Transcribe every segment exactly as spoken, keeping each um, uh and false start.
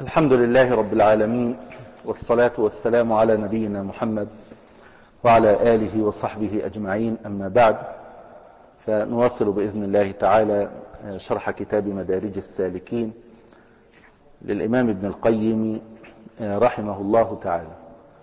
الحمد لله رب العالمين، والصلاة والسلام على نبينا محمد وعلى آله وصحبه أجمعين. أما بعد، فنواصل بإذن الله تعالى شرح كتاب مدارج السالكين للإمام ابن القيم رحمه الله تعالى.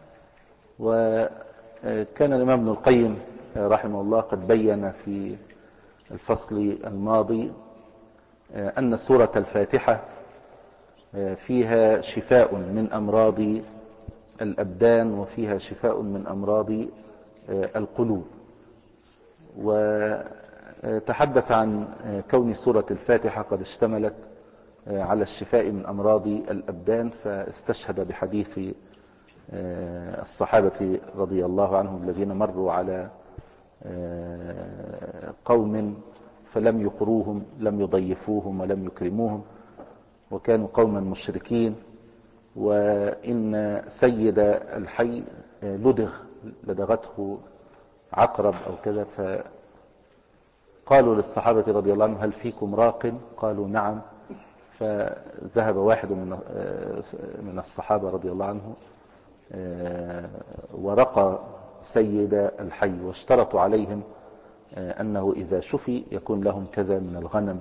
وكان الإمام ابن القيم رحمه الله قد بين في الفصل الماضي أن سورة الفاتحة فيها شفاء من أمراض الأبدان وفيها شفاء من أمراض القلوب، وتحدث عن كون سورة الفاتحة قد اشتملت على الشفاء من أمراض الأبدان، فاستشهد بحديث الصحابة رضي الله عنهم الذين مروا على قوم فلم يقروهم، لم يضيفوهم ولم يكرموهم، وكانوا قوما مشركين، وإن سيد الحي لدغ لدغته عقرب أو كذا، فقالوا للصحابة رضي الله عنهم: هل فيكم راق؟ قالوا: نعم. فذهب واحد من من الصحابة رضي الله عنه ورقى سيد الحي، واشترطوا عليهم أنه إذا شفي يكون لهم كذا من الغنم،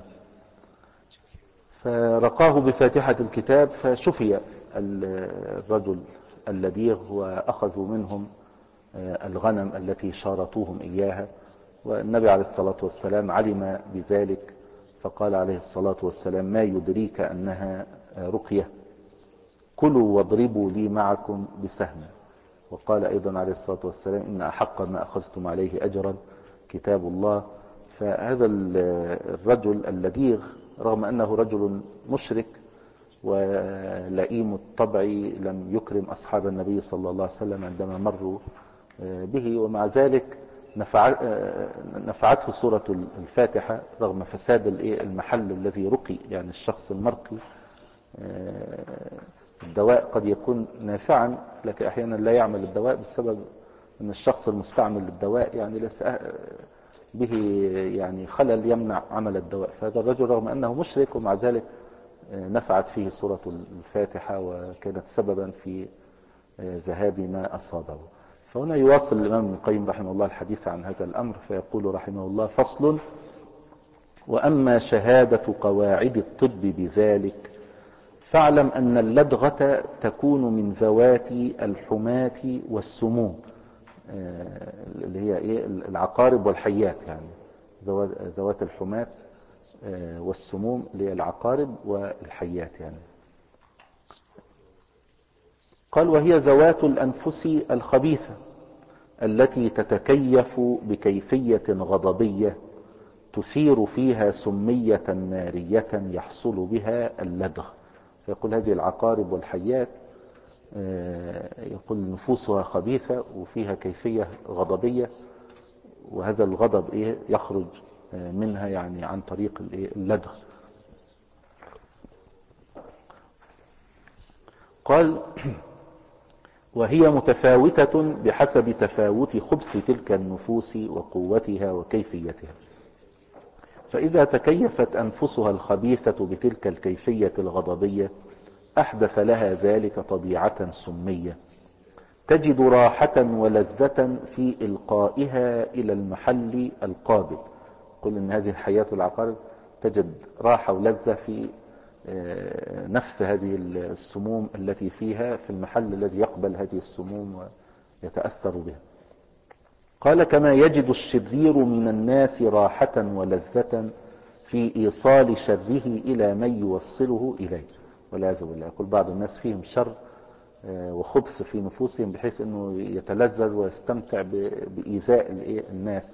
فرقاه بفاتحة الكتاب فشفي الرجل اللديغ، وأخذوا منهم الغنم التي شارطوهم إياها. والنبي عليه الصلاة والسلام علم بذلك، فقال عليه الصلاة والسلام: ما يدريك أنها رقية؟ كلوا واضربوا لي معكم بسهم. وقال أيضا عليه الصلاة والسلام: إن أحق ما أخذتم عليه أجرا كتاب الله. فهذا الرجل اللديغ رغم أنه رجل مشرك ولئيم الطبع لم يكرم أصحاب النبي صلى الله عليه وسلم عندما مروا به، ومع ذلك نفعته سورة الفاتحة رغم فساد المحل الذي رقي، يعني الشخص المرقي الدواء قد يكون نافعا، لكن أحيانا لا يعمل الدواء بسبب أن الشخص المستعمل للدواء يعني ليس به يعني خلل يمنع عمل الدواء. فهذا الرجل رغم أنه مشرك ومع ذلك نفعت فيه سورة الفاتحة وكانت سببا في ذهاب ما أصابه. فهنا يواصل الإمام ابن القيم رحمه الله الحديث عن هذا الأمر، فيقول رحمه الله: فصل: وأما شهادة قواعد الطب بذلك فاعلم أن اللدغة تكون من ذوات الحماة والسموم، اللي هي ايه العقارب والحيات، يعني ذوات الحماة والسموم اللي هي العقارب والحيات يعني. قال: وهي ذوات الأنفس الخبيثة التي تتكيف بكيفية غضبية تثير فيها سمية نارية يحصل بها اللدغ. فيقول هذه العقارب والحيات يقول نفوسها خبيثة وفيها كيفية غضبية، وهذا الغضب ايه يخرج منها يعني عن طريق اللدغ. قال: وهي متفاوتة بحسب تفاوت خبث تلك النفوس وقوتها وكيفيتها، فإذا تكيفت أنفسها الخبيثة بتلك الكيفية الغضبية أحدث لها ذلك طبيعة سمية تجد راحة ولذة في إلقائها إلى المحل القابل. قل إن هذه الحياة العقارب تجد راحة ولذة في نفس هذه السموم التي فيها في المحل الذي يقبل هذه السموم ويتأثر بها. قال: كما يجد الشرير من الناس راحة ولذة في إيصال شره إلى من يوصله إليه، والعياذ بالله. يقول بعض الناس فيهم شر وخبث في نفوسهم بحيث أنه يتلذذ ويستمتع بإيذاء الناس.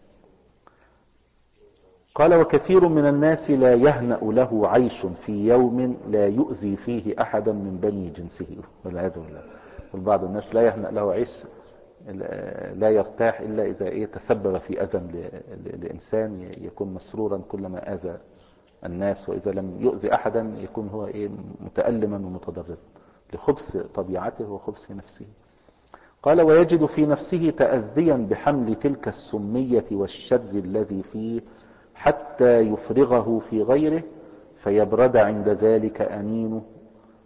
قال: وكثير من الناس لا يهنأ له عيش في يوم لا يؤذي فيه أحدا من بني جنسه، والعياذ بالله. والبعض الناس لا يهنأ له عيش، لا يرتاح إلا إذا إيه تسبب في أذى لإنسان، يكون مسرورا كلما آذى الناس، وإذا لم يؤذي أحدا يكون هو إيه متألما ومتضررا لخبث طبيعته وخبث نفسه. قال: ويجد في نفسه تأذيا بحمل تلك السمية والشر الذي فيه حتى يفرغه في غيره فيبرد عند ذلك أنينه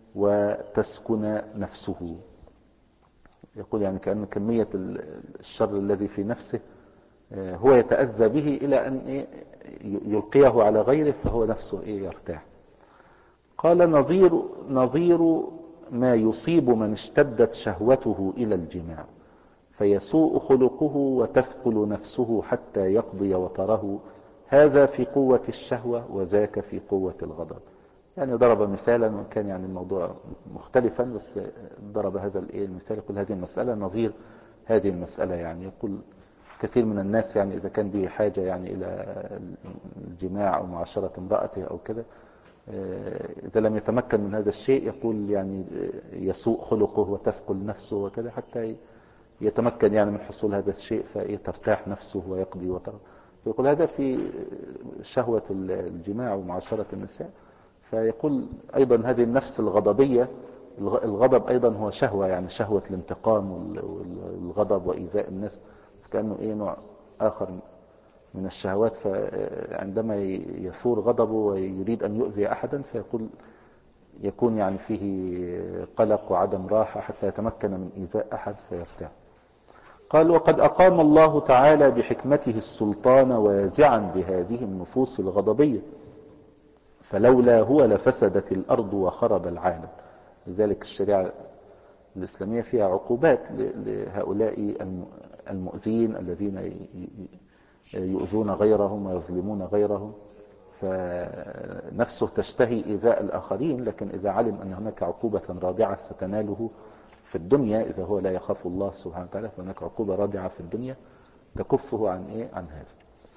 وتسكن نفسه. يقول يعني كأن كمية الشر الذي في نفسه هو يتأذى به إلى أن يلقيه على غيره، فهو نفسه يرتاح. قال نظير, نظير ما يصيب من اشتدت شهوته إلى الجماع فيسوء خلقه وتثقل نفسه حتى يقضي وطره، هذا في قوة الشهوة وذاك في قوة الغضب. يعني ضرب مثالا، وكان يعني الموضوع مختلفا، بس ضرب هذا المثال. يقول هذه المسألة نظير هذه المسألة. يعني يقول كثير من الناس يعني إذا كان به حاجة يعني إلى الجماع أو معاشرة امرأته أو كده، إذا لم يتمكن من هذا الشيء يقول يعني يسوء خلقه وتثقل نفسه وكذا حتى يتمكن يعني من حصول هذا الشيء، فترتاح نفسه ويقضي وطره. فيقول هذا في شهوة الجماع ومعاشرة النساء. فيقول أيضا هذه النفس الغضبية، الغضب أيضا هو شهوة، يعني شهوة الانتقام والغضب وإيذاء الناس، كأنه إيه نوع آخر من الشهوات. فعندما يثور غضبه ويريد أن يؤذي أحدا فيقول يكون يعني فيه قلق وعدم راحة حتى يتمكن من إيذاء أحد فيرتاح. قال وقد أقام الله تعالى بحكمته السلطان وازعا بهذه النفوس الغضبية، فلولا هو لفسدت الأرض وخرب العالم. لذلك الشريعة الإسلامية فيها عقوبات لهؤلاء المؤذين الذين يؤذون غيرهم ويظلمون غيرهم، فنفسه تشتهي إيذاء الآخرين، لكن إذا علم أن هناك عقوبة رادعة ستناله في الدنيا إذا هو لا يخاف الله سبحانه وتعالى، فهناك عقوبة رادعة في الدنيا تكفه عن إيه عن هذا.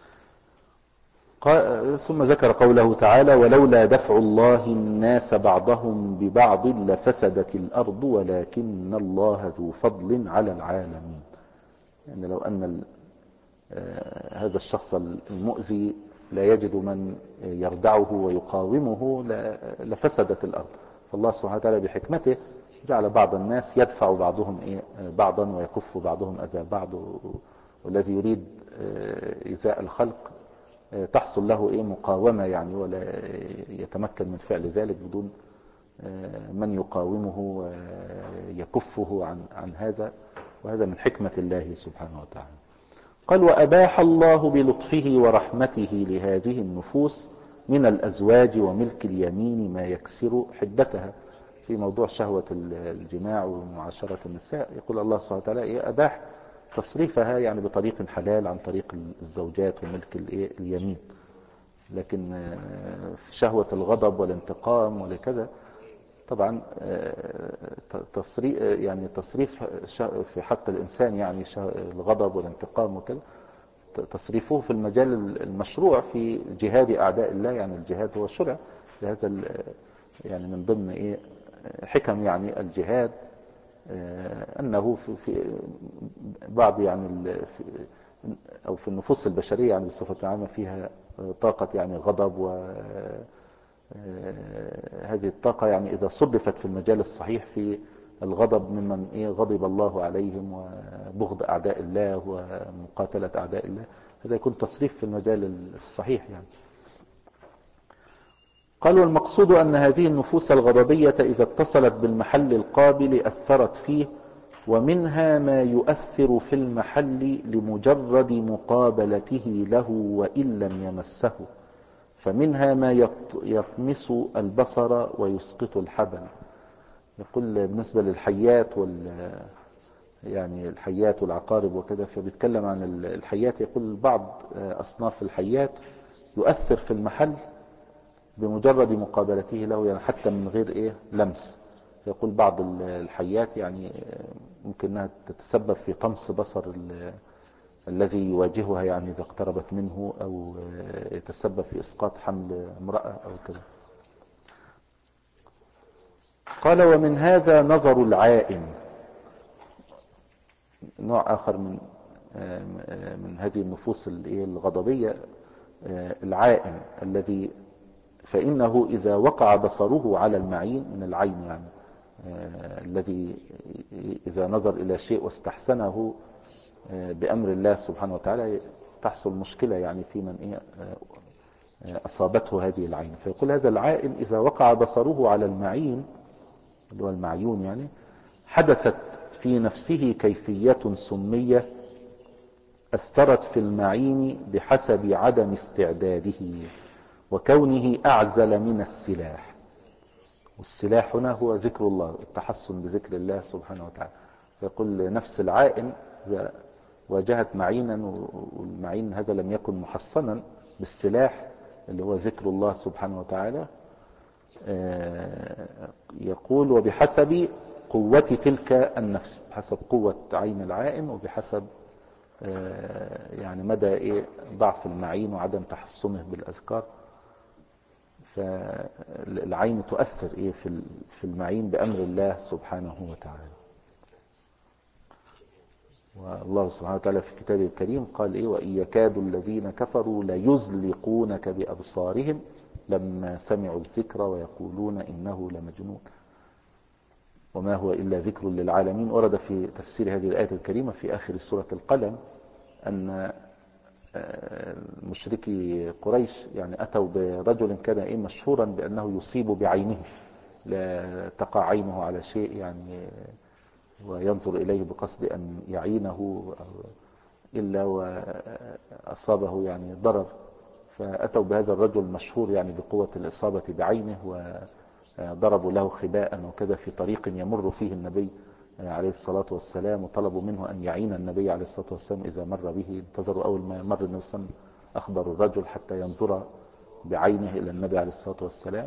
ثم ذكر قوله تعالى ولولا دفع الله الناس بعضهم ببعض لفسدت الأرض ولكن الله ذو فضل على العالمين. يعني لو أن هذا الشخص المؤذي لا يجد من يردعه ويقاومه لفسدت الأرض، فالله سبحانه وتعالى بحكمته جعل بعض الناس يدفع بعضهم بعضا ويكف بعضهم أذى بعض، والذي يريد إيذاء الخلق تحصل له إيه مقاومة يعني، ولا يتمكن من فعل ذلك بدون من يقاومه ويكفه عن عن هذا، وهذا من حكمة الله سبحانه وتعالى. قال وأباح الله بلطفه ورحمته لهذه النفوس من الأزواج وملك اليمين ما يكسر حدتها. في موضوع شهوة الجماع ومعاشرة النساء يقول الله سبحانه وتعالى أباح تصريفها يعني بطريق حلال عن طريق الزوجات وملك اليمين، لكن في شهوة الغضب والانتقام ولكذا طبعا تصريف يعني تصريف في حق الإنسان يعني الغضب والانتقام وكذا تصريفه في المجال المشروع في جهاد أعداء الله. يعني الجهاد هو شرع لهذا يعني من ضمن إيه حكم يعني الجهاد أنه في بعض يعني أو في النفوس البشرية يعني بصفة عامة فيها طاقة يعني غضب، وهذه الطاقة يعني إذا صرفت في المجال الصحيح في الغضب ممن إيه غضب الله عليهم وبغض أعداء الله ومقاتلة أعداء الله، هذا يكون تصريف في المجال الصحيح يعني. قال والمقصود أن هذه النفوس الغضبية إذا اتصلت بالمحل القابل أثرت فيه، ومنها ما يؤثر في المحل لمجرد مقابلته له وإن لم يمسه، فمنها ما يطمس البصر ويسقط الحبل. يقول بالنسبة للحيات وال يعني الحيات والعقارب وكذا، فبيتكلم عن الحيات. يقول بعض أصناف الحيات يؤثر في المحل بمجرد مقابلته له، يعني حتى من غير إيه لمس. يقول بعض الحيات يعني ممكن أنها تتسبب في طمس بصر الذي يواجهها يعني إذا اقتربت منه، أو يتسبب في إسقاط حمل امرأة أو كذا. قال ومن هذا نظر العائن، نوع آخر من من هذه النفوس الغضبية، العائن الذي فإنه إذا وقع بصره على المعين من العين، يعني الذي إذا نظر إلى شيء واستحسنه بأمر الله سبحانه وتعالى تحصل مشكلة يعني في من أصابته هذه العين. فيقول هذا العائن إذا وقع بصره على المعين اللي هو المعيون يعني، حدثت في نفسه كيفية سمية أثرت في المعين بحسب عدم استعداده وكونه أعزل من السلاح. والسلاح هنا هو ذكر الله، التحصن بذكر الله سبحانه وتعالى. فيقول نفس العائن إذا واجهت معينا والمعين هذا لم يكن محصنا بالسلاح اللي هو ذكر الله سبحانه وتعالى، يقول وبحسب قوة تلك النفس، بحسب قوة عين العائن وبحسب يعني مدى إيه ضعف المعين وعدم تحصنه بالأذكار. فالعين تؤثر إيه في المعين بأمر الله سبحانه وتعالى. والله سبحانه وتعالى في كتابه الكريم قال إيه وإن يكاد الذين كفروا ليزلقونك بأبصارهم لما سمعوا الذكر ويقولون إنه لمجنون وما هو إلا ذكر للعالمين. ورد في تفسير هذه الآية الكريمة في آخر سورة القلم أن مشركي قريش يعني أتوا برجل كان إيه مشهورا بأنه يصيب بعينه، لا تقع عينه على شيء يعني وينظر إليه بقصد أن يعينه إلا وأصابه يعني ضرر. فأتوا بهذا الرجل المشهور يعني بقوة الإصابة بعينه وضربوا له خباء وكذا في طريق يمر فيه النبي عليه الصلاة والسلام، وطلبوا منه أن يعين النبي عليه الصلاة والسلام إذا مر به. انتظروا أول ما مر النبي صلى الله عليه وسلم أخبروا الرجل حتى ينظر بعينه إلى النبي عليه الصلاة والسلام.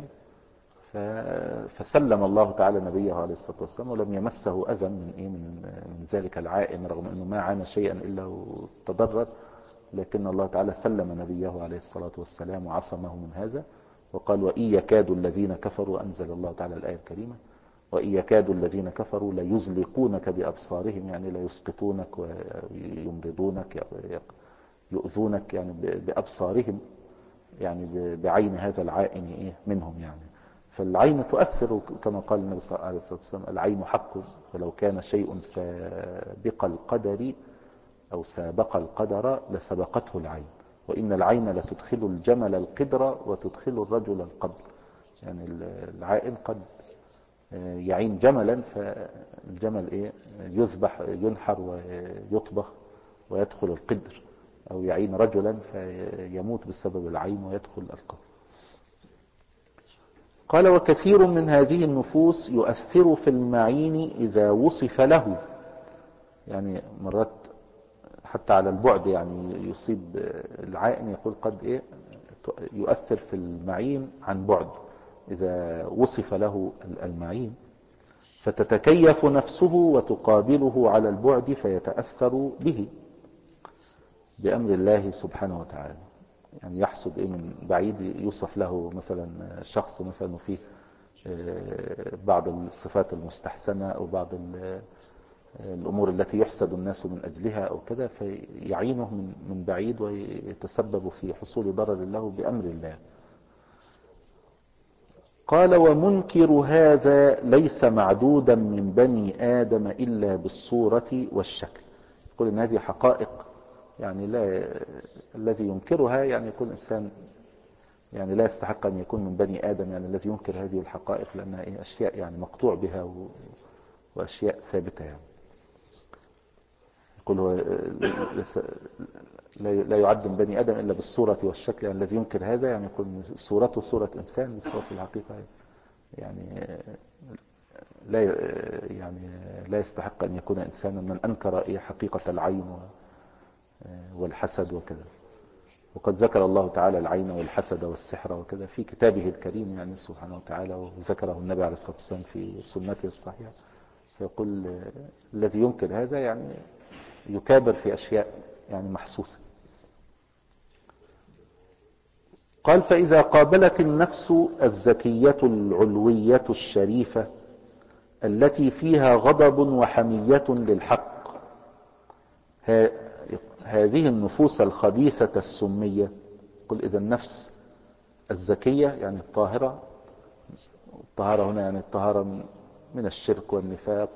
فسلم الله تعالى نبيه عليه الصلاة والسلام ولم يمسه أذى من إيه من من ذلك العائن، رغم أنه ما عانى شيئا إلا وتضرر، لكن الله تعالى سلم نبيه عليه الصلاة والسلام وعصمه من هذا. وقال وإن يكاد الذين كفروا، أنزل الله تعالى الآية الكريمة وإن يكاد الذين كفروا ليزلقونك بأبصارهم، يعني لا يسقطونك ويمرضونك يؤذونك يعني بأبصارهم، يعني بعين هذا العائن إيه منهم يعني. فالعين تؤثر كما قال النبي صلى الله عليه وسلم العين حق ولو كان شيء سابق القدر أو سابق القدر لسبقته العين، وإن العين لتدخل الجمل القدر وتدخل الرجل القبر. يعني العائن قد يعين جملا فالجمل إيه يذبح ينحر ويطبخ ويدخل القدر، أو يعين رجلا فيموت بسبب العين ويدخل القبر. قال وكثير من هذه النفوس يؤثر في المعين إذا وصف له، يعني مرات حتى على البعد يعني يصيب العائن، يقول قد إيه يؤثر في المعين عن بعد إذا وصف له المعين، فتتكيف نفسه وتقابله على البعد فيتأثر به بأمر الله سبحانه وتعالى. يعني يحصد إيه من بعيد يوصف له مثلا شخص مثلا فيه بعض الصفات المستحسنة أو بعض الأمور التي يحسد الناس من أجلها أو كذا، فيعينه من بعيد ويتسبب في حصول ضرر له بأمر الله. قال ومنكر هذا ليس معدودا من بني آدم إلا بالصورة والشكل. يقول إن هذه حقائق يعني لا الذي ينكرها يعني يكون إنسان يعني لا يستحق أن يكون من بني آدم، يعني الذي ينكر هذه الحقائق لأنها أشياء يعني مقطوع بها وأشياء ثابتة. يعني يقول هو لا يعد من بني آدم إلا بالصورة والشكل، يعني الذي ينكر هذا يعني يكون صورته صورة إنسان بالصورة الحقيقة يعني لا يعني لا يستحق أن يكون إنسانا من أنكر حقيقة العين والحسد وكذا. وقد ذكر الله تعالى العين والحسد والسحر وكذا في كتابه الكريم يعني سبحانه وتعالى، وذكره النبي عليه الصلاة والسلام في سنته الصحيحة. فيقول الذي ينكر هذا يعني يكابر في أشياء يعني محسوسة. قال فإذا قابلت النفس الزكية العلوية الشريفة التي فيها غضب وحمية للحق هذه النفوس الخبيثة السمية، قل إذا النفس الزكية يعني الطاهرة، الطهارة هنا يعني الطهارة من الشرك والنفاق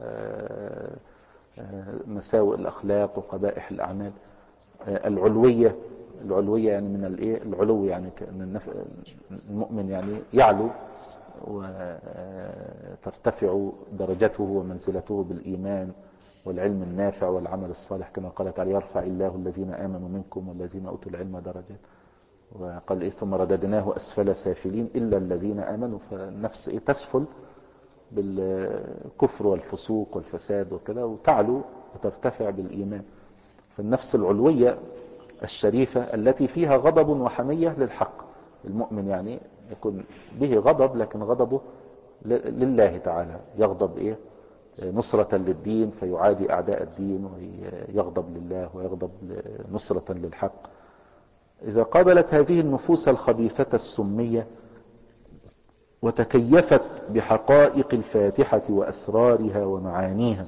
ومساوئ الأخلاق وقبائح الأعمال. العلوية العلوية يعني من الايه العلو، يعني كأن المؤمن يعني يعلو وترتفع درجته ومنزلته بالإيمان والعلم النافع والعمل الصالح، كما قال تعالى يرفع الله الذين آمنوا منكم والذين أوتوا العلم درجات. وقال إيه ثم رددناه أسفل سافلين إلا الذين آمنوا. فالنفس إيه تسفل بالكفر والفسوق والفساد وكذا، وتعلو وترتفع بالإيمان. فالنفس العلوية الشريفة التي فيها غضب وحمية للحق، المؤمن يعني يكون به غضب لكن غضبه لله تعالى، يغضب إيه نصرة للدين فيعادي أعداء الدين، ويغضب لله ويغضب نصرة للحق. إذا قابلت هذه النفوس الخبيثة السمية وتكيفت بحقائق الفاتحة وأسرارها ومعانيها،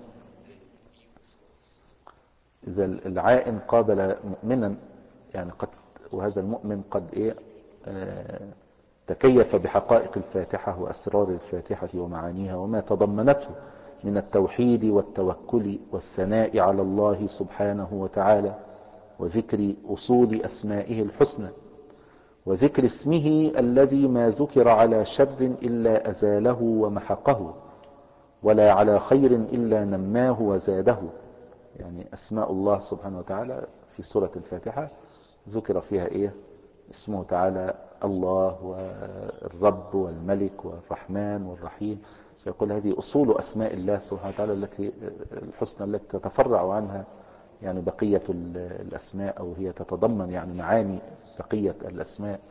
إذا العائن قابل مؤمنا يعني قد، وهذا المؤمن قد إيه آه تكيف بحقائق الفاتحة وأسرار الفاتحة ومعانيها وما تضمنته من التوحيد والتوكل والثناء على الله سبحانه وتعالى، وذكر أصول أسمائه الحسنى، وذكر اسمه الذي ما ذكر على شر إلا أزاله ومحقه، ولا على خير إلا نماه وزاده. يعني أسماء الله سبحانه وتعالى في سورة الفاتحة ذكر فيها إيه اسمه تعالى الله والرب والملك والرحمن والرحيم. فيقول هذه أصول أسماء الله سبحانه وتعالى التي الحسنى التي تتفرع عنها يعني بقية الأسماء، أو هي تتضمن يعني معاني بقية الأسماء.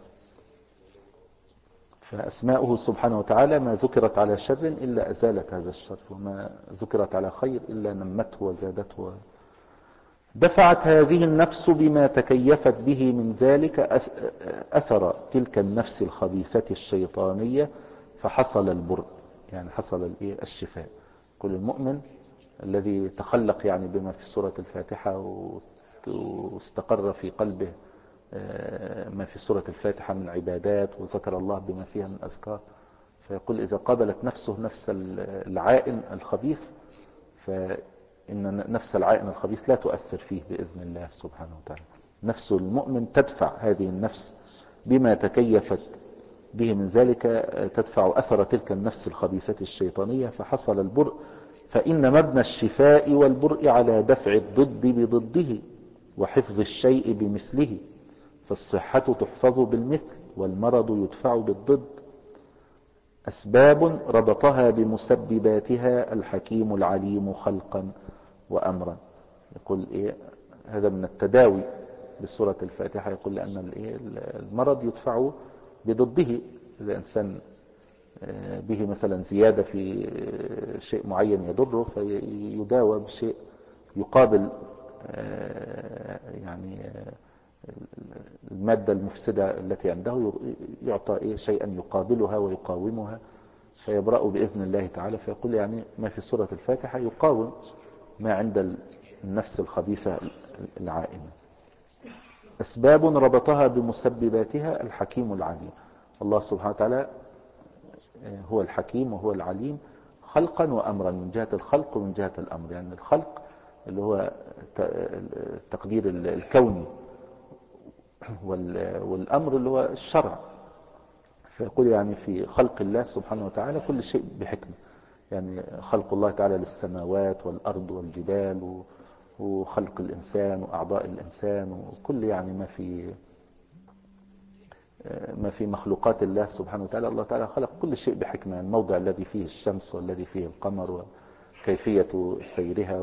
فأسماؤه سبحانه وتعالى ما ذكرت على شر إلا أزالت هذا الشر، وما ذكرت على خير إلا نمته وزادته. دفعت هذه النفس بما تكيفت به من ذلك أثر تلك النفس الخبيثة الشيطانية، فحصل البر، يعني حصل الشفاء. كل المؤمن الذي تخلق يعني بما في سورة الفاتحة واستقر في قلبه ما في سورة الفاتحة من عبادات، وذكر الله بما فيها من أذكار، فيقول إذا قابلت نفسه نفس العائن الخبيث فإن نفس العائن الخبيث لا تؤثر فيه بإذن الله سبحانه وتعالى. نفس المؤمن تدفع هذه النفس بما تكيفت به من ذلك، تدفع أثر تلك النفس الخبيثة الشيطانية، فحصل البرء. فإن مبنى الشفاء والبرء على دفع الضد بضده وحفظ الشيء بمثله، فالصحة تحفظ بالمثل والمرض يدفع بالضد. أسباب ربطها بمسبباتها الحكيم العليم خلقا وأمرا. يقول إيه هذا من التداوي بسورة الفاتحة، يقول لأن المرض يدفع بضده. إذا إنسان به مثلا زيادة في شيء معين يضره فيداوى بشيء يقابل يعني المادة المفسدة التي عنده، يعطى إيه شيئا يقابلها ويقاومها فيبرأ بإذن الله تعالى. فيقول يعني ما في سورة الفاتحة يقاوم ما عند النفس الخبيثة العائمة. أسباب ربطها بمسبباتها الحكيم العليم. الله سبحانه وتعالى هو الحكيم وهو العليم خلقا وأمرا، من جهة الخلق ومن جهة الأمر. يعني الخلق اللي هو التقدير الكوني، والأمر اللي هو الشرع. فيقول يعني في خلق الله سبحانه وتعالى كل شيء بحكمة. يعني خلق الله تعالى للسماوات والأرض والجبال، وخلق الإنسان وأعضاء الإنسان، وكل يعني ما في ما في مخلوقات الله سبحانه وتعالى. الله تعالى خلق كل شيء بحكمة، الموضع الذي فيه الشمس والذي فيه القمر وكيفية سيرها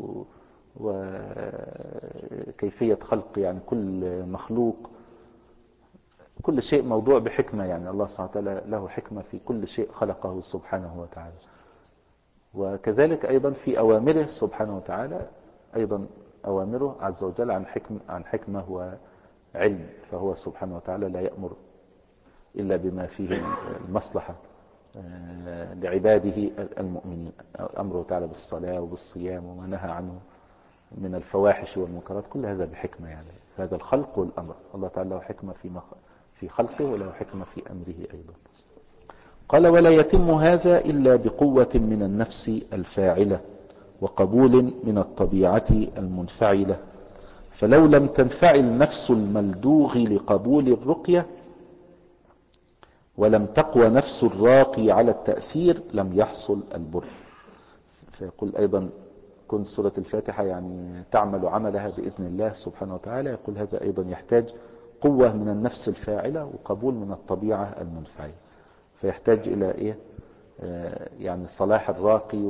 وكيفية خلق يعني كل مخلوق. كل شيء موضوع بحكمة، يعني الله سبحانه وتعالى له حكمة في كل شيء خلقه سبحانه وتعالى. وكذلك أيضا في أوامره سبحانه وتعالى، أيضا أوامره عز وجل عن حكمة, عن حكمة وعلم. فهو سبحانه وتعالى لا يأمر إلا بما فيه المصلحة لعباده المؤمنين. أمره تعالى بالصلاة وبالصيام وما نهى عنه من الفواحش والمنكرات، كل هذا بحكمة. يعني هذا الخلق والأمر، الله تعالى له حكمة في في خلقه وله حكمة في أمره أيضا. قال ولا يتم هذا إلا بقوة من النفس الفاعلة وقبول من الطبيعة المنفعلة. فلو لم تنفعل نفس الملدوغ لقبول الرقية ولم تقوى نفس الراقي على التأثير لم يحصل البر. فيقول أيضا كن سورة الفاتحة يعني تعمل عملها بإذن الله سبحانه وتعالى. يقول هذا أيضا يحتاج قوة من النفس الفاعلة وقبول من الطبيعة المنفعلة، فيحتاج إلى إيه آه يعني صلاح الراقي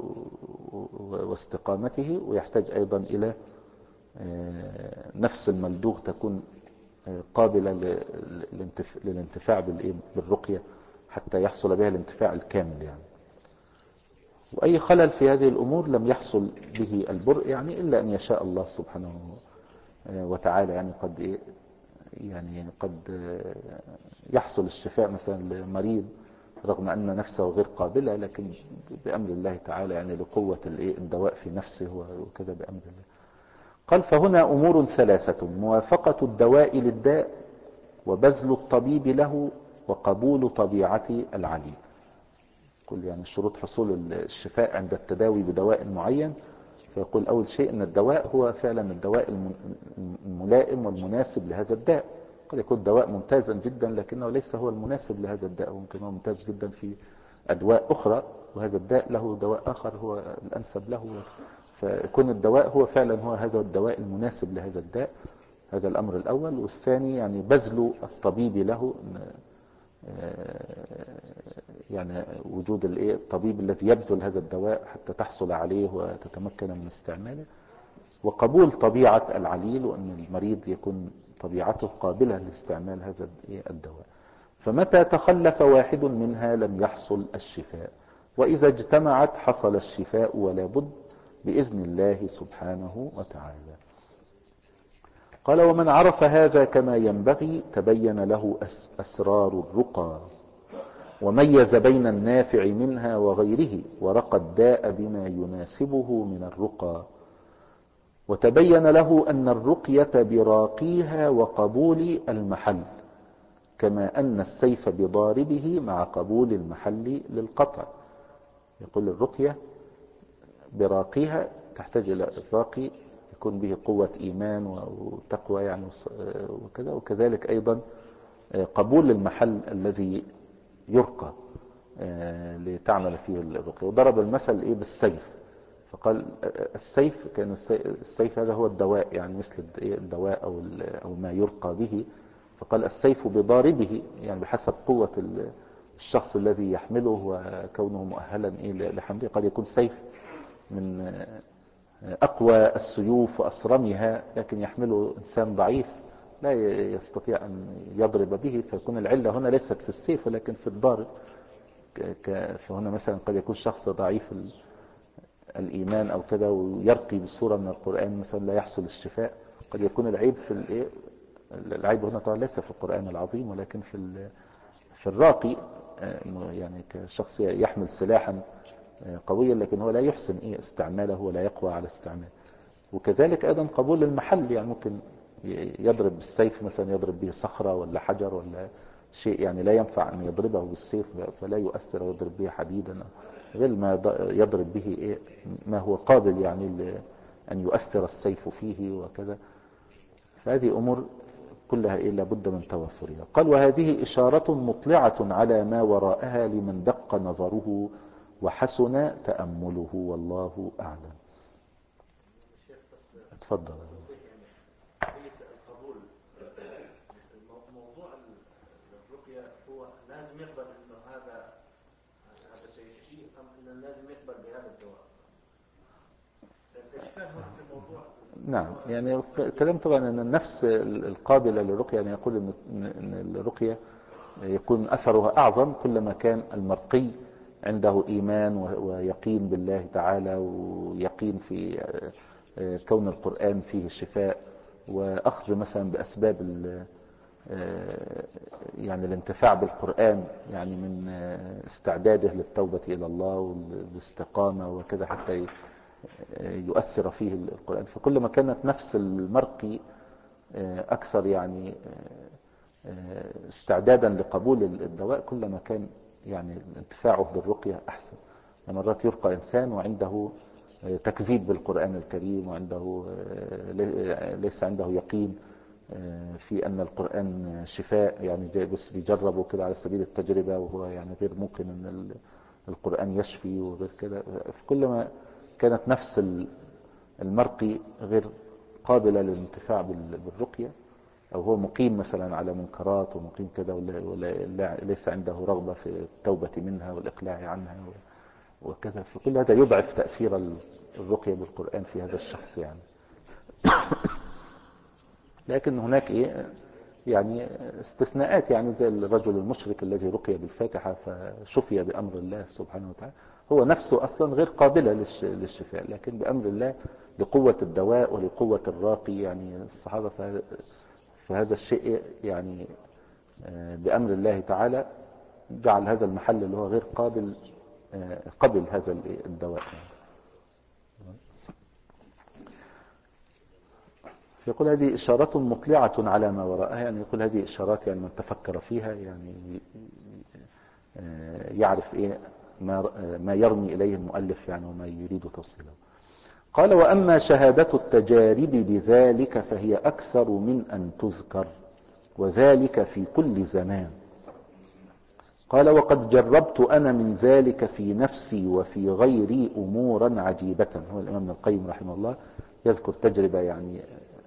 واستقامته، ويحتاج أيضا إلى آه نفس الملدوغ تكون آه قابلة للانتفاع بالرقية حتى يحصل بها الانتفاع الكامل يعني. وأي خلل في هذه الأمور لم يحصل به البرء يعني إلا أن يشاء الله سبحانه وتعالى. يعني قد يعني قد يحصل الشفاء مثلا لمريض رغم أن نفسه غير قابلة، لكن بأمر الله تعالى يعني لقوة الدواء في نفسه وكذا بأمر الله. قال فهنا أمور ثلاثة: موافقة الدواء للداء، وبذل الطبيب له، وقبول طبيعة العليل. كل يعني شروط حصول الشفاء عند التداوي بدواء معين. فيقول أول شيء أن الدواء هو فعلا الدواء الملائم والمناسب لهذا الداء. قد يكون دواء ممتازا جدا لكنه ليس هو المناسب لهذا الداء، وممكن هو ممتاز جدا في أدواء أخرى، وهذا الداء له دواء آخر هو الأنسب له. فيكون الدواء هو فعلا هو هذا الدواء المناسب لهذا الداء. هذا الأمر الأول. والثاني يعني بذل الطبيب له، يعني وجود الطبيب الذي يبذل هذا الدواء حتى تحصل عليه وتتمكن من استعماله. وقبول طبيعة العليل، وأن المريض يكون طبيعته قابلة لاستعمال هذا الدواء. فمتى تخلف واحد منها لم يحصل الشفاء، وإذا اجتمعت حصل الشفاء ولا بد بإذن الله سبحانه وتعالى. قال ومن عرف هذا كما ينبغي تبين له أسرار الرقى، وميز بين النافع منها وغيره، ورقى الداء بما يناسبه من الرقى. وتبين له أن الرقية براقيها وقبول المحل، كما أن السيف بضاربه مع قبول المحل للقطع. يقول الرقية براقيها تحتاج إلى الراقي يكون به قوة إيمان وتقوى يعني وكذا، وكذلك أيضا قبول المحل الذي يرقى لتعمل فيه الرقية. وضرب المثل إيه بالسيف، فقال السيف كان السيف هذا هو الدواء، يعني مثل الدواء أو أو ما يرقى به. فقال السيف بضاربه، يعني بحسب قوة الشخص الذي يحمله وكونه مؤهلا لحمله. قد يكون سيف من أقوى السيوف وأصرمها، لكن يحمله إنسان ضعيف لا يستطيع أن يضرب به، فيكون العلة هنا ليست في السيف ولكن في الضارب. فهنا مثلا قد يكون شخص ضعيف الإيمان أو كذا ويرقي بصورة من القرآن مثلا لا يحصل الشفاء. قد يكون العيب في الإيه، العيب هنا طبعا ليس في القرآن العظيم ولكن في في الراقي، يعني كشخص يحمل سلاحا قويا لكن هو لا يحسن إيه استعماله ولا يقوى على استعماله. وكذلك أيضا قبول المحل، يعني ممكن يضرب بالسيف مثلا يضرب به صخرة ولا حجر ولا شيء يعني لا ينفع أن يضربه بالسيف فلا يؤثر، ويضرب به حديدا غير ما يضرب به إيه ما هو قابل يعني أن يؤثر السيف فيه وكذا. فهذه أمور كلها إيه لابد من توفرها. قال وهذه إشارة مطلعة على ما وراءها لمن دق نظره وحسن تأمله، والله أعلم. اتفضل. موضوع الرقية هو لازم يقبل انه هذا هذا سيشفيه ام انه لازم يقبل بهذا الدواء؟ الاشكال هو في الموضوع. نعم، يعني الكلام طبعا ان النفس القابلة للرقية، يعني يقول ان الرقية يكون اثرها اعظم كلما كان المرقي عنده ايمان ويقين بالله تعالى، ويقين في كون القرآن فيه الشفاء، واخذ مثلا باسباب يعني الانتفاع بالقرآن، يعني من استعداده للتوبة الى الله والاستقامة وكذا حتى يؤثر فيه القرآن. فكلما كانت نفس المرقي أكثر يعني استعدادا لقبول الدواء كلما كان يعني انتفاعه بالرقية أحسن. يعني مرات يرقى إنسان وعنده تكذيب بالقرآن الكريم، وعنده ليس عنده يقين في أن القرآن شفاء، يعني جاي بس بيجربوا كده على سبيل التجربة، وهو يعني غير ممكن أن القرآن يشفي وغير كده. كلما كانت نفس المرقي غير قابلة للانتفاع بالرقية، أو هو مقيم مثلا على منكرات ومقيم كده وليس عنده رغبة في التوبة منها والإقلاع عنها وكذا، فكل هذا يضعف تأثير الرقية بالقرآن في هذا الشخص يعني. لكن هناك إيه يعني استثناءات، يعني زي الرجل المشرك الذي رقي بالفاتحة فشفي بأمر الله سبحانه وتعالى، هو نفسه أصلا غير قابلة للشفاء، لكن بأمر الله لقوة الدواء ولقوة الراقي. يعني الصحابة في هذا الشيء يعني بأمر الله تعالى جعل هذا المحل اللي هو غير قابل قبل هذا الدواء. يقول هذه إشارة مطلعة على ما وراءها، يعني يقول هذه إشارات يعني من تفكر فيها يعني يعرف إيه ما ما يرمي إليه المؤلف يعني وما يريد توصيله. قال: وأما شهادة التجارب بذلك فهي أكثر من أن تذكر، وذلك في كل زمان. قال: وقد جربت أنا من ذلك في نفسي وفي غيري أمورا عجيبة. هو الإمام ابن القيم رحمه الله يذكر تجربة يعني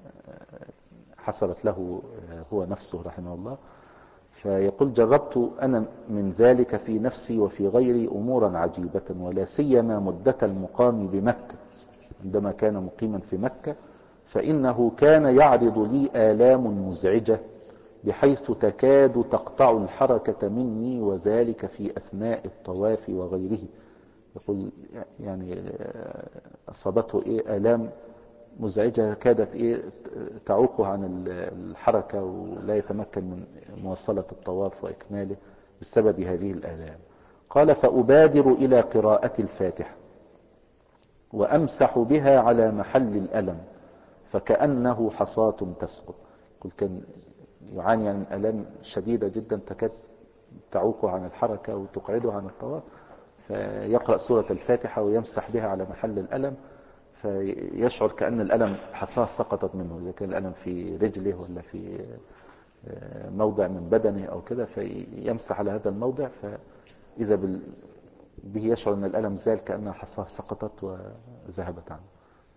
حصلت له هو نفسه رحمه الله، فيقول: جربت أنا من ذلك في نفسي وفي غيري أمورا عجيبة، ولا سيما مدة المقام بمكة، عندما كان مقيما في مكة، فإنه كان يعرض لي آلام مزعجة بحيث تكاد تقطع الحركة مني، وذلك في أثناء الطواف وغيره. يقول يعني أصابته إيه آلام مزعجة كادت إيه تعوقه عن الحركة ولا يتمكن من مواصلة الطواف وإكماله بسبب هذه الآلام. قال: فأبادر إلى قراءة الفاتحة وأمسح بها على محل الألم فكأنه حصاة تسقط. قل كان يعاني من آلام شديدة جدا تكاد تعوقه عن الحركة وتقعده عن الطواف، فيقرأ سورة الفاتحة ويمسح بها على محل الألم، فيشعر كأن الألم حصاة سقطت منه، إذا كان الألم في رجله ولا في موضع من بدنه أو كده، فيمسح على هذا الموضع، فإذا به يشعر أن الألم زال كأنها حصاة سقطت وذهبت عنه.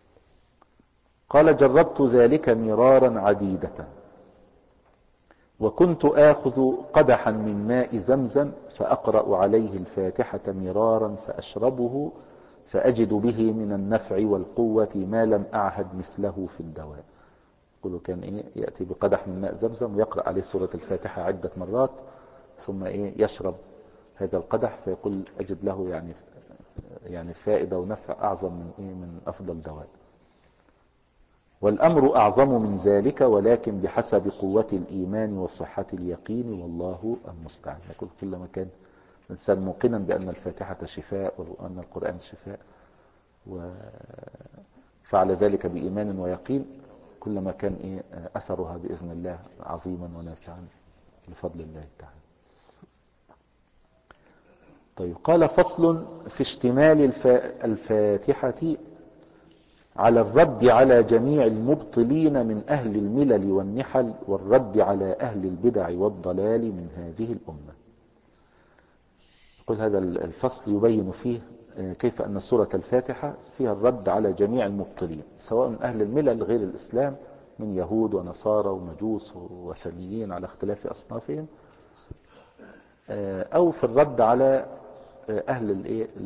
قال: جربت ذلك مرارا عديدة، وكنت آخذ قدحا من ماء زمزم فأقرأ عليه الفاتحة مرارا فأشربه فأجد به من النفع والقوة ما لم أعهد مثله في الدواء. يقول كان إيه يأتي بقدح من ماء زمزم ويقرأ عليه سورة الفاتحة عدة مرات، ثم إيه يشرب هذا القدح، فيقول أجد له يعني يعني فائدة ونفع أعظم من إيه من أفضل دواء. والأمر أعظم من ذلك، ولكن بحسب قوة الإيمان وصحة اليقين، والله المستعان. يقول كلما كان الإنسان موقنا بأن الفاتحة شفاء وأن القرآن شفاء وفعل ذلك بإيمان ويقين، كلما كان إيه أثرها بإذن الله عظيما ونافعا بفضل الله تعالى. طيب، قال: فصل في اشتمال الفاتحة على الرد على جميع المبطلين من أهل الملل والنحل، والرد على أهل البدع والضلال من هذه الأمة. يقول هذا الفصل يبين فيه كيف أن سورة الفاتحة فيها الرد على جميع المبطلين، سواء أهل الملل غير الإسلام من يهود ونصارى ومجوس ووثنيين على اختلاف أصنافهم، أو في الرد على أهل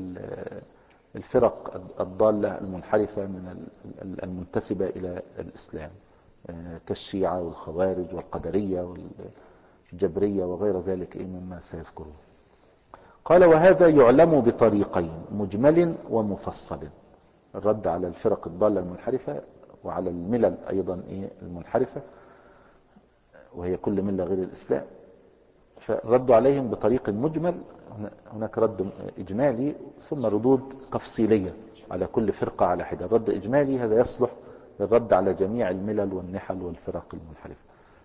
الفرق الضالة المنحرفة من المنتسبة إلى الإسلام كالشيعة والخوارج والقدرية والجبرية وغير ذلك مما سيذكره. قال: وهذا يعلم بطريقين: مجمل ومفصل. الرد على الفرق الضالة المنحرفة وعلى الملل أيضا المنحرفة، وهي كل ملة غير الإسلام، فالرد عليهم بطريق مجمل، هناك رد إجمالي، ثم ردود تفصيلية على كل فرقة على حدة. الرد إجمالي هذا يصلح للرد على جميع الملل والنحل والفرق المنحرفة،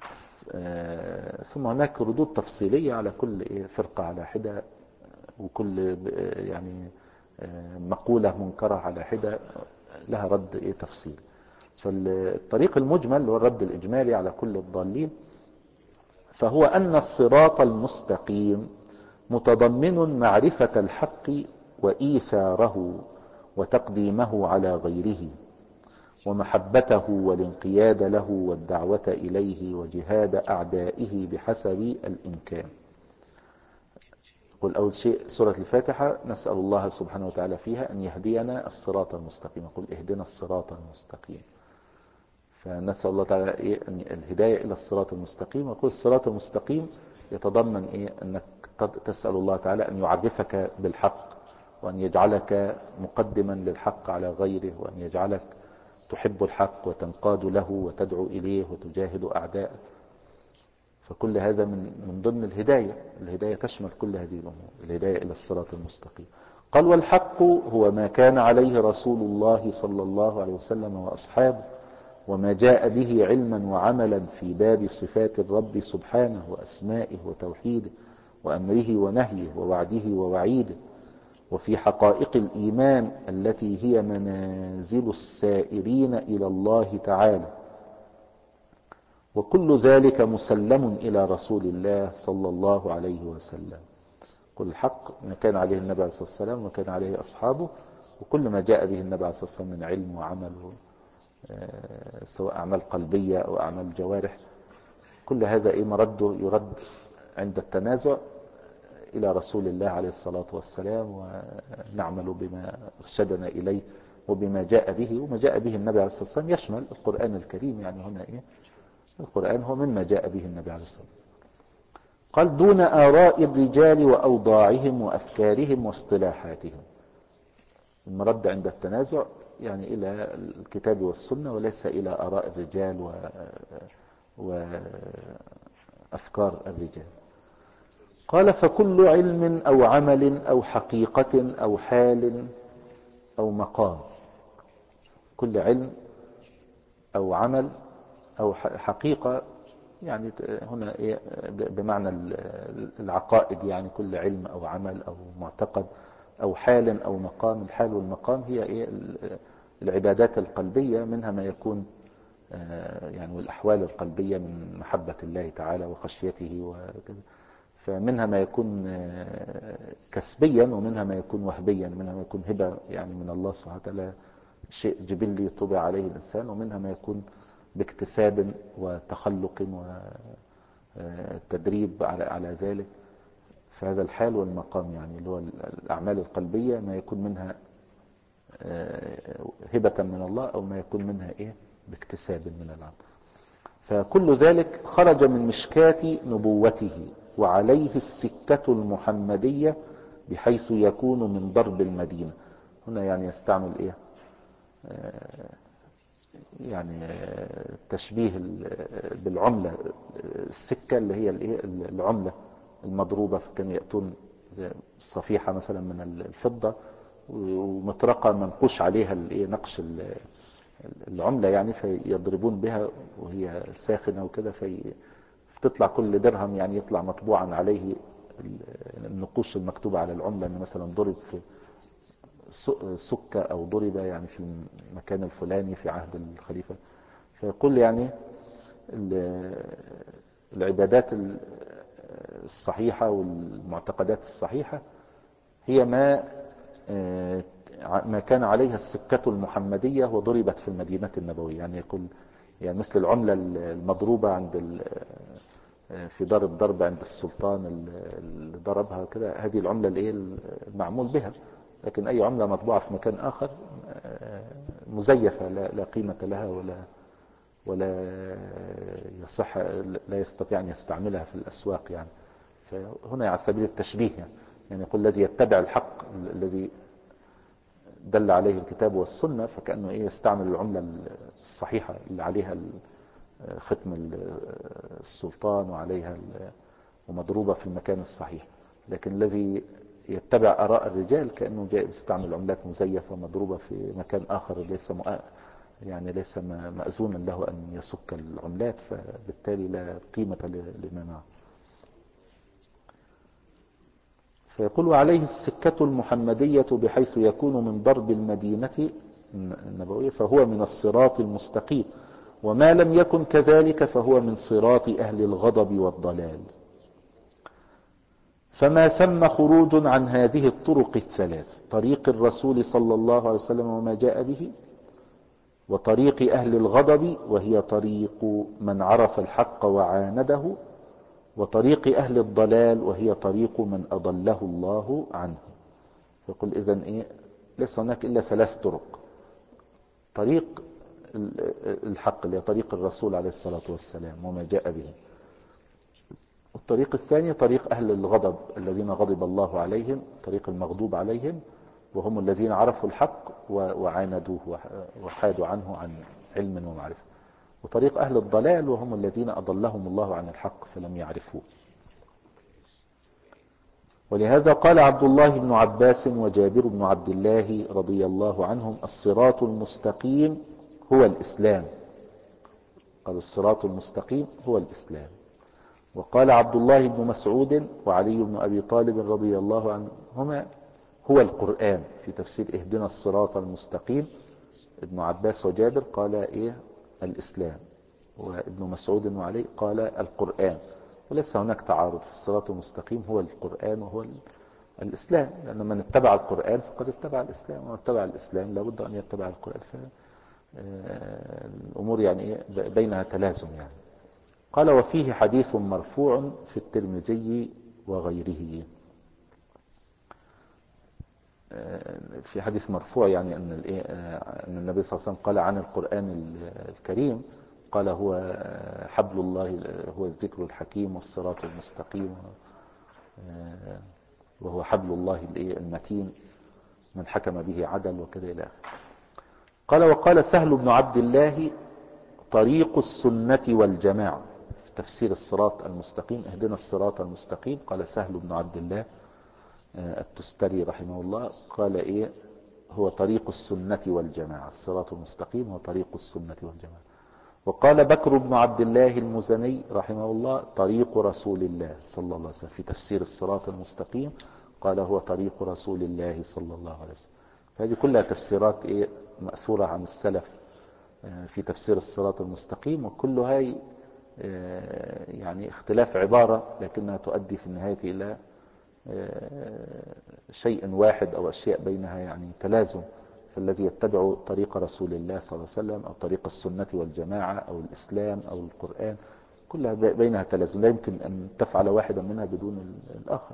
ثم هناك ردود تفصيلية على كل فرقة على حدة، وكل يعني مقولة منكرة على حدة لها رد تفصيلي. فالطريق المجمل هو الرد الإجمالي على كل الضالين، فهو أن الصراط المستقيم متضمن معرفة الحق وإيثاره وتقديمه على غيره، ومحبته والانقياد له والدعوة إليه وجهاد أعدائه بحسب الإمكان. قل أول شيء سورة الفاتحة نسأل الله سبحانه وتعالى فيها أن يهدينا الصراط المستقيم، قل اهدنا الصراط المستقيم. فنسأل الله تعالى إيه؟ أن الهداية إلى الصراط المستقيم. وقل الصراط المستقيم يتضمن إيه؟ أنك تسأل الله تعالى أن يعرفك بالحق، وأن يجعلك مقدما للحق على غيره، وأن يجعلك تحب الحق وتنقاد له وتدعو إليه وتجاهد أعداءه. فكل هذا من من ضمن الهداية. الهداية تشمل كل هذه الأمور، الهداية إلى الصراط المستقيم. قال والحق هو ما كان عليه رسول الله صلى الله عليه وسلم وأصحابه، وما جاء به علما وعملا في باب صفات الرب سبحانه وأسمائه وتوحيده وأمره ونهيه ووعده ووعيده، وفي حقائق الإيمان التي هي منازل السائرين إلى الله تعالى. وكل ذلك مسلم إلى رسول الله صلى الله عليه وسلم. كل الحق ما كان عليه النبي عليه الصلاة والسلام وكان عليه أصحابه، وكل ما جاء به النبي عليه الصلاة والسلام من علم وعمل، سواء أعمال قلبية أو أعمال جوارح، كل هذا إيه مرده يرد عند التنازع إلى رسول الله عليه الصلاة والسلام، ونعمل بما ارشدنا إليه وبما جاء به. وما جاء به النبي عليه الصلاة والسلام يشمل القرآن الكريم، يعني هنا إيه؟ القرآن هو مما جاء به النبي عليه الصلاة والسلام. قال دون آراء الرجال وأوضاعهم وأفكارهم واصطلاحاتهم. المرد عند التنازع يعني إلى الكتاب والسنة، وليس إلى آراء الرجال و... وأفكار الرجال. قال فكل علم أو عمل أو حقيقة أو حال أو مقام. كل علم أو عمل أو حقيقة، يعني هنا إيه بمعنى العقائد، يعني كل علم أو عمل أو معتقد أو حال أو مقام. الحال والمقام هي إيه؟ العبادات القلبية، منها ما يكون يعني الأحوال القلبية من محبة الله تعالى وخشيته وكذا، فمنها ما يكون كسبيا، ومنها ما يكون وهبيا، منها ما يكون هبة يعني من الله سبحانه وتعالى، شيء جبلي طبع عليه الإنسان، ومنها ما يكون باكتساب وتخلق وتدريب على على ذلك. فهذا الحال والمقام، يعني اللي هو الأعمال القلبية، ما يكون منها هبة من الله أو ما يكون منها إيه باكتساب من العبد. فكل ذلك خرج من مشكاة نبوته، وعليه السكة المحمدية بحيث يكون من ضرب المدينة. هنا يعني يستعمل إيه يعني تشبيه بالعملة، السكة اللي هي العملة المضروبة، فكانوا يأتون زي الصفيحة مثلا من الفضة ومطرقة منقوش عليها نقش العملة، يعني فيضربون بها وهي ساخنة وكده، فتطلع كل درهم يعني يطلع مطبوعا عليه النقوش المكتوبة على العملة، ان مثلا ضرب في سكة او ضرب يعني في المكان الفلاني في عهد الخليفة. فيقول يعني العبادات الصحيحة والمعتقدات الصحيحة هي ما ما كان عليها السكة المحمدية وضربت في المدينة النبوية. يعني يقول يعني مثل العملة المضروبة عند في دار الضرب عند السلطان اللي ضربها كده، هذه العملة اللي هي المعمول بها. لكن أي عملة مطبوعة في مكان آخر مزيفة لا قيمة لها ولا ولا يصح لا يستطيع أن يستعملها في الأسواق. يعني فهنا على سبيل التشبيه، يعني, يعني يقول الذي يتبع الحق الذي دل عليه الكتاب والسنة، فكأنه إيه يستعمل العملة الصحيحة اللي عليها ختم السلطان وعليها ومضروبة في المكان الصحيح. لكن الذي يتبع آراء الرجال كأنه جاء يستعمل عملات مزيفة مضروبة في مكان آخر ليس مؤ... يعني ليس مأذونا له أن يسك العملات، فبالتالي لا قيمة لما معه. فيقول عليه السكة المحمدية بحيث يكون من ضرب المدينة النبوية فهو من الصراط المستقيم، وما لم يكن كذلك فهو من صراط أهل الغضب والضلال. فما ثم خروج عن هذه الطرق الثلاث: طريق الرسول صلى الله عليه وسلم وما جاء به، وطريق أهل الغضب وهي طريق من عرف الحق وعانده، وطريق أهل الضلال وهي طريق من أضله الله عنه. فيقول إذن إيه؟ ليس هناك إلا ثلاث طرق: طريق الحق اللي هي طريق الرسول عليه الصلاة والسلام وما جاء به، والطريق الثاني طريق أهل الغضب الذين غضب الله عليهم، طريق المغضوب عليهم، وهم الذين عرفوا الحق وعاندوه وحادوا عنه عن علم ومعرفة. وطريق أهل الضلال وهم الذين أضلهم الله عن الحق فلم يعرفوه. ولهذا قال عبد الله بن عباس وجابر بن عبد الله رضي الله عنهم: الصراط المستقيم هو الإسلام. قال الصراط المستقيم هو الإسلام. وقال عبد الله بن مسعود وعلي بن أبي طالب رضي الله عنهما: هو القرآن. في تفسير اهدنا الصراط المستقيم ابن عباس وجابر قال إيه؟ الإسلام. وابن مسعود وعلي قال القرآن. وليس هناك تعارض في الصراط المستقيم، هو القرآن وهو الإسلام، لأن من اتبع القرآن فقد اتبع الإسلام، ومن اتبع الإسلام لابد أن يتبع القرآن. فالأمور يعني إيه؟ بينها تلازم يعني. قال: وفيه حديث مرفوع في الترمذي وغيره. في حديث مرفوع يعني أن أن النبي صلى الله عليه وسلم قال عن القرآن الكريم، قال: هو حبل الله، هو الذكر الحكيم والصراط المستقيم، وهو حبل الله المتين، من حكم به عدل، وكذا إلى آخره. قال: وقال سهل بن عبد الله: طريق السنة والجماعة. في تفسير الصراط المستقيم اهدنا الصراط المستقيم قال سهل بن عبد الله التستري رحمه الله، قال إيه؟ هو طريق السنة والجماعة. الصراط المستقيم هو طريق السنة والجماعة. وقال بكر بن عبد الله المزني رحمه الله: طريق رسول الله صلى الله عليه وسلم. في تفسير الصراط المستقيم قال هو طريق رسول الله صلى الله عليه وسلم. فهذه كلها تفسيرات إيه؟ مأثورة عن السلف في تفسير الصراط المستقيم، وكلها يعني اختلاف عبارة لكنها تؤدي في النهاية إلى شيء واحد أو أشياء بينها يعني تلازم. فالذي يتبع طريق رسول الله صلى الله عليه وسلم أو طريق السنة والجماعة أو الإسلام أو القرآن كلها بينها تلازم، لا يمكن أن تفعل واحدا منها بدون الآخر.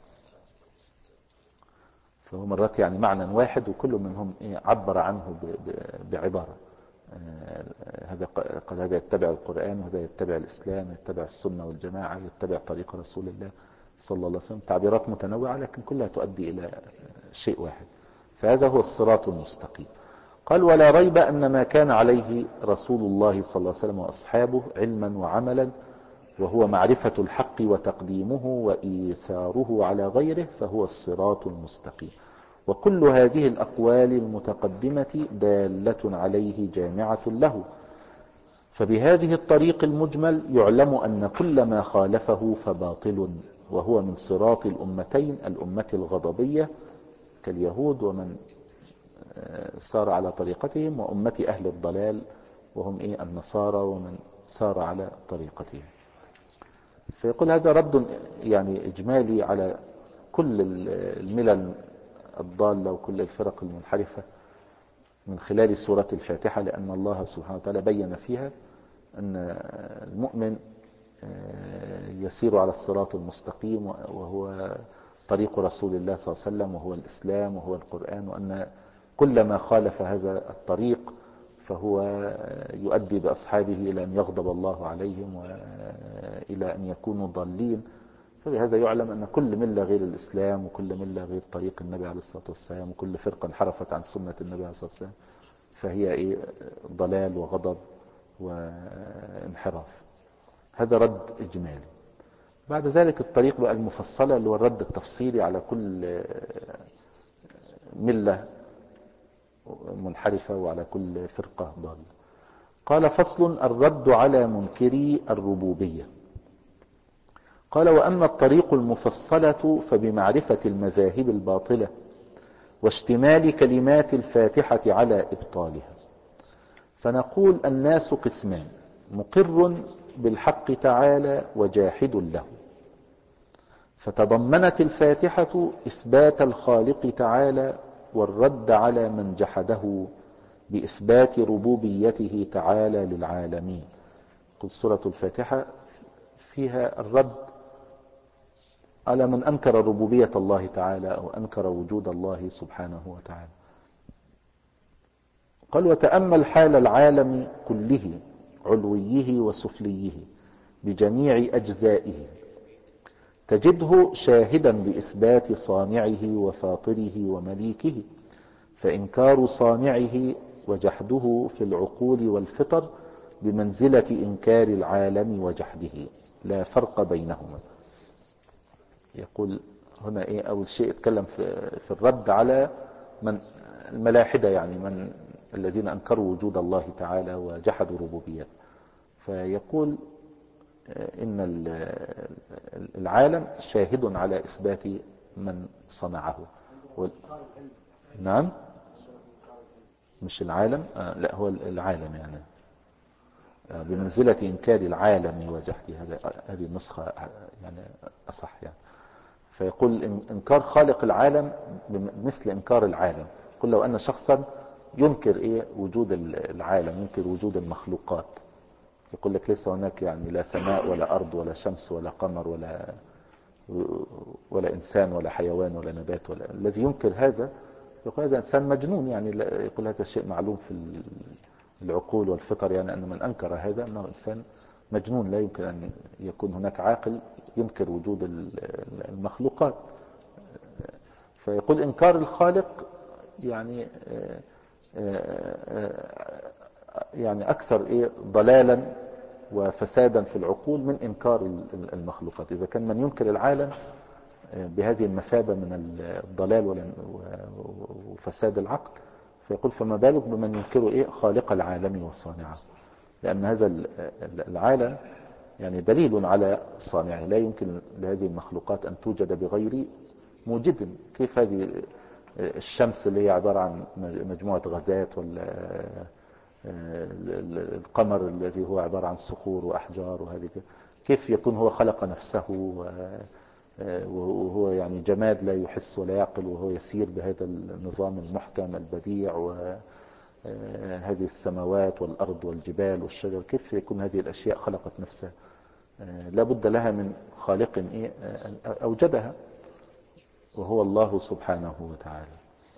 فهو مرات يعني معنى واحد وكل منهم عبر عنه بعبارة. هذا قال هذا يتبع القرآن، وهذا يتبع الإسلام، يتبع السنة والجماعة، يتبع طريق رسول الله صلى الله عليه وسلم. تعبيرات متنوعة لكن كلها تؤدي إلى شيء واحد. فهذا هو الصراط المستقيم. قال: ولا ريب أن ما كان عليه رسول الله صلى الله عليه وسلم وأصحابه علما وعملا، وهو معرفة الحق وتقديمه وإيثاره على غيره، فهو الصراط المستقيم. وكل هذه الأقوال المتقدمة دالة عليه جامعة له. فبهذه الطريق المجمل يعلم أن كل ما خالفه فباطل، وهو من صراط الأمتين: الأمة الغضبية كاليهود ومن سار على طريقتهم، وأمة أهل الضلال وهم إيه؟ النصارى ومن سار على طريقتهم. فيقول هذا رد يعني إجمالي على كل الملل الضالة وكل الفرق المنحرفة من خلال سورة الفاتحة، لأن الله سبحانه وتعالى بين فيها أن المؤمن يسير على الصراط المستقيم، وهو طريق رسول الله صلى الله عليه وسلم، وهو الإسلام، وهو القرآن، وأن كل ما خالف هذا الطريق فهو يؤدي بأصحابه إلى أن يغضب الله عليهم وإلى أن يكونوا ضالين. فبهذا يعلم أن كل ملة غير الإسلام، وكل ملة غير طريق النبي عليه الصلاة والسلام، وكل فرقة انحرفت عن سنة النبي عليه الصلاة والسلام فهي إيه؟ ضلال وغضب وانحراف. هذا رد إجمالي. بعد ذلك الطريق بقى المفصلة اللي هو الرد التفصيلي على كل ملة منحرفة وعلى كل فرقة ضالة. قال: فصل: الرد على منكري الربوبية. قال: وأما الطريق المفصلة فبمعرفة المذاهب الباطلة واشتمال كلمات الفاتحة على إبطالها. فنقول الناس قسمان: مقر بالحق تعالى وجاحد له. فتضمنت الفاتحة إثبات الخالق تعالى والرد على من جحده بإثبات ربوبيته تعالى للعالمين. قل سورة الفاتحة فيها الرد على من أنكر ربوبية الله تعالى أو أنكر وجود الله سبحانه وتعالى. قال: وتأمل حال العالم كله، علويه وسفليه بجميع أجزائه، تجده شاهدا بإثبات صانعه وفاطره ومليكه، فإنكار صانعه وجحده في العقول والفطر بمنزلة إنكار العالم وجحده، لا فرق بينهما. يقول هنا إيه؟ أول شيء اتكلم في, في الرد على من الملاحدة، يعني من الذين أنكروا وجود الله تعالى وجحدوا ربوبيته. فيقول إن العالم شاهد على إثبات من صنعه. نعم، مش العالم، آه لا هو العالم يعني آه بمنزلة إنكار العالم وجحده. هذا هذه النسخة يعني أصح يعني. فيقول إنكار خالق العالم مثل إنكار العالم. يقول لو أن شخصا ينكر إيه وجود العالم، ينكر وجود المخلوقات، يقول لك ليس هناك يعني لا سماء ولا أرض ولا شمس ولا قمر ولا ولا إنسان ولا حيوان ولا نبات، ولا الذي ينكر هذا يقول هذا إنسان مجنون. يعني يقول هذا شيء معلوم في العقول والفطر، يعني أن من أنكر هذا أنه إنسان مجنون، لا يمكن أن يكون هناك عاقل ينكر وجود المخلوقات. فيقول إنكار الخالق يعني يعني أكثر إيه ضلالا وفسادا في العقول من إنكار المخلوقات. إذا كان من ينكر العالم بهذه المثابة من الضلال وفساد العقل، فيقول فما بالك بمن ينكر إيه خالق العالم وصانعه، لأن هذا العالم يعني دليل على صانعه. لا يمكن لهذه المخلوقات أن توجد بغير موجد. كيف هذه الشمس اللي هي عبارة عن مجموعة غازات، ولا القمر الذي هو عبارة عن صخور وأحجار وهذه، كيف يكون هو خلق نفسه وهو يعني جماد لا يحس ولا يعقل، وهو يسير بهذا النظام المحكم البديع، وهذه السماوات والأرض والجبال والشجر، كيف يكون هذه الأشياء خلقت نفسها؟ لا بد لها من خالق أوجدها، وهو الله سبحانه وتعالى.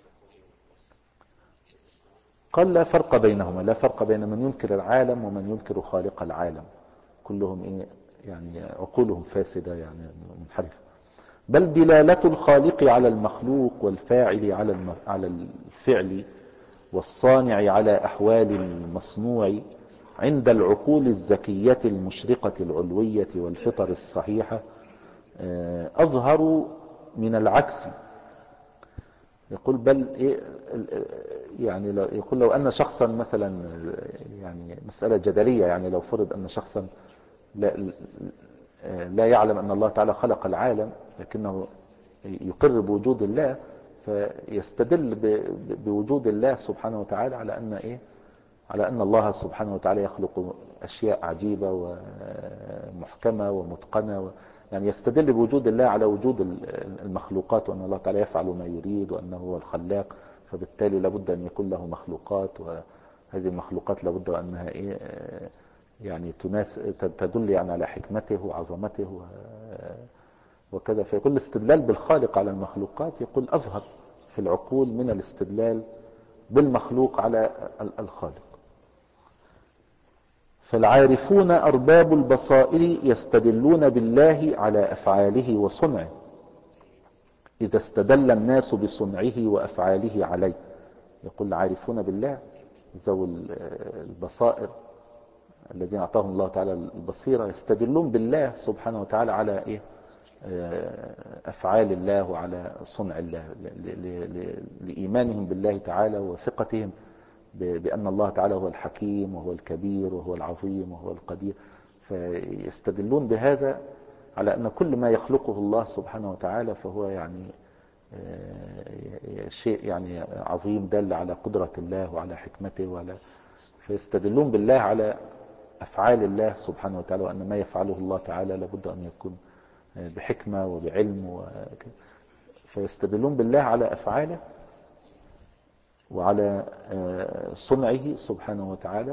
قال لا فرق بينهما، لا فرق بين من ينكر العالم ومن ينكر خالق العالم، كلهم إيه يعني عقولهم فاسدة يعني منحرفة. بل دلالة الخالق على المخلوق والفاعل على على الفعل والصانع على أحوال المصنوع عند العقول الذكية المشرقة العلوية والفطر الصحيحة أظهر من العكس. يقول بل إيه يعني يقول لو أن شخصا مثلا، يعني مسألة جدلية، يعني لو فرض أن شخصا لا, لا يعلم أن الله تعالى خلق العالم لكنه يقر بوجود الله، فيستدل بوجود الله سبحانه وتعالى على أن إيه على أن الله سبحانه وتعالى يخلق أشياء عجيبة ومحكمة ومتقنة، يعني يستدل بوجود الله على وجود المخلوقات، وأن الله تعالى يفعل ما يريد وأنه هو الخلاق، فبالتالي لابد أن يكون له مخلوقات، وهذه المخلوقات لابد أنها إيه يعني تناس تدل يعني على حكمته وعظمته وكذا. فيقول الاستدلال بالخالق على المخلوقات يقول أظهر في العقول من الاستدلال بالمخلوق على الخالق. فالعارفون أرباب البصائر يستدلون بالله على أفعاله وصنعه إذا استدل الناس بصنعه وأفعاله عليه. يقول العارفون بالله ذو البصائر الذين أعطاهم الله تعالى البصيرة يستدلون بالله سبحانه وتعالى على إيه أفعال الله وعلى صنع الله، لإيمانهم بالله تعالى وثقتهم بأن الله تعالى هو الحكيم وهو الكبير وهو العظيم وهو القدير. فيستدلون بهذا على أن كل ما يخلقه الله سبحانه وتعالى فهو يعني شيء يعني عظيم دل على قدرة الله وعلى حكمته وعلى، فيستدلون بالله على أفعال الله سبحانه وتعالى، وأن ما يفعله الله تعالى لابد أن يكون بحكمة وبعلم وكذا. فيستدلون بالله على أفعاله وعلى صنعه سبحانه وتعالى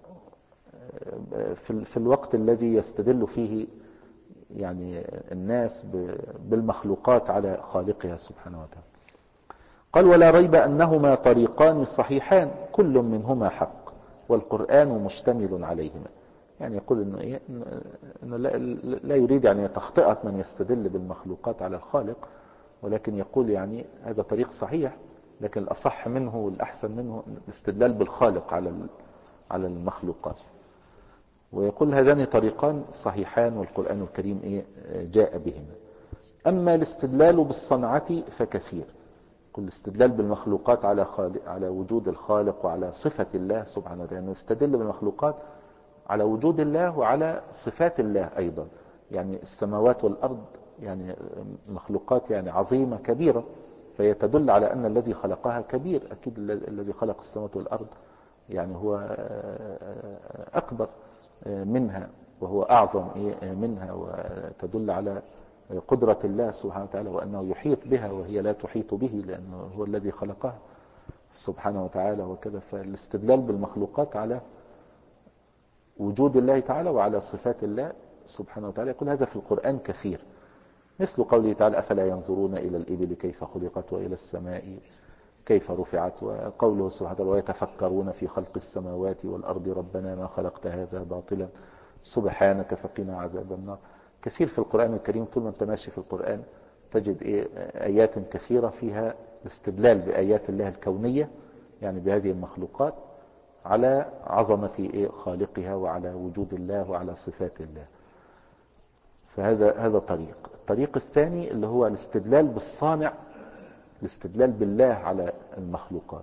في الوقت الذي يستدل فيه يعني الناس بالمخلوقات على خالقها سبحانه وتعالى. قال ولا ريب أنهما طريقان صحيحان كل منهما حق والقرآن مشتمل عليهما. يعني يقول إنه, إيه إنه لا يريد يعني تخطئة من يستدل بالمخلوقات على الخالق، ولكن يقول يعني هذا طريق صحيح، لكن الأصح منه والأحسن منه الاستدلال بالخالق على على المخلوقات. ويقول هذان طريقان صحيحان والقرآن الكريم إيه جاء بهما. أما الاستدلال بالصنعة فكثير. كل الاستدلال بالمخلوقات على خالق على وجود الخالق وعلى صفة الله سبحانه وتعالى، يعني نستدل بالمخلوقات على وجود الله وعلى صفات الله أيضا. يعني السماوات والأرض يعني مخلوقات يعني عظيمة كبيرة، فهي تدل على أن الذي خلقها كبير. أكيد الذي خلق السماوات والأرض يعني هو أكبر منها وهو أعظم منها، وتدل على قدرة الله سبحانه وتعالى وأنه يحيط بها وهي لا تحيط به لأنه هو الذي خلقها سبحانه وتعالى وكذا. فالاستدلال بالمخلوقات على وجود الله تعالى وعلى صفات الله سبحانه وتعالى يقول هذا في القرآن كثير، مثل قوله تعالى أفلا ينظرون إلى الإبل كيف خلقت وإلى السماء كيف رفعت، وقوله سبحانه وتعالى ويتفكرون في خلق السماوات والأرض ربنا ما خلقت هذا باطلا سبحانك فقنا عذاب النار. كثير في القرآن الكريم، طول ما انت ماشي في القرآن تجد إيه آيات كثيرة فيها استدلال بآيات الله الكونية، يعني بهذه المخلوقات على عظمة إيه خالقها وعلى وجود الله وعلى صفات الله. فهذا هذا طريق. الطريق الثاني اللي هو الاستدلال بالصانع، الاستدلال بالله على المخلوقات.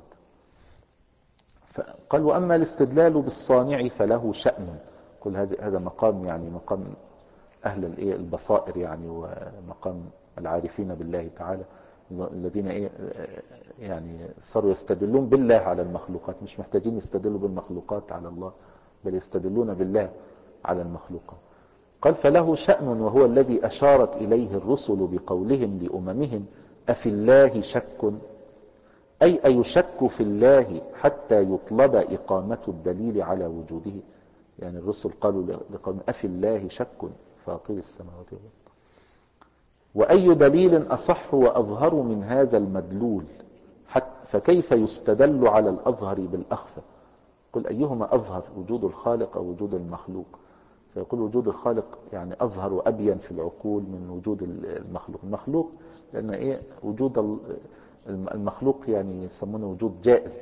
فقال وأما الاستدلال بالصانع فله شأن. كل هذا هذا مقام يعني مقام أهل الإيه البصائر يعني، ومقام العارفين بالله تعالى الذين إيه يعني صاروا يستدلون بالله على المخلوقات، مش محتاجين يستدلوا بالمخلوقات على الله، بل يستدلون بالله على المخلوقات. قال فله شأن وهو الذي أشارت إليه الرسل بقولهم لأممهم أفي الله شك، أي أيشك في الله حتى يطلب إقامة الدليل على وجوده. يعني الرسل قالوا لقوم أفي الله شك فاطر السماوات والأرض، وأي دليل أصح وأظهر من هذا المدلول، فكيف يستدل على الأظهر بالأخفى. قل أيهما أظهر وجود الخالق أو وجود المخلوق؟ فيقول وجود الخالق يعني أظهر وأبين في العقول من وجود المخلوق. المخلوق لأن إيه وجود المخلوق يعني يسمونه وجود جائز،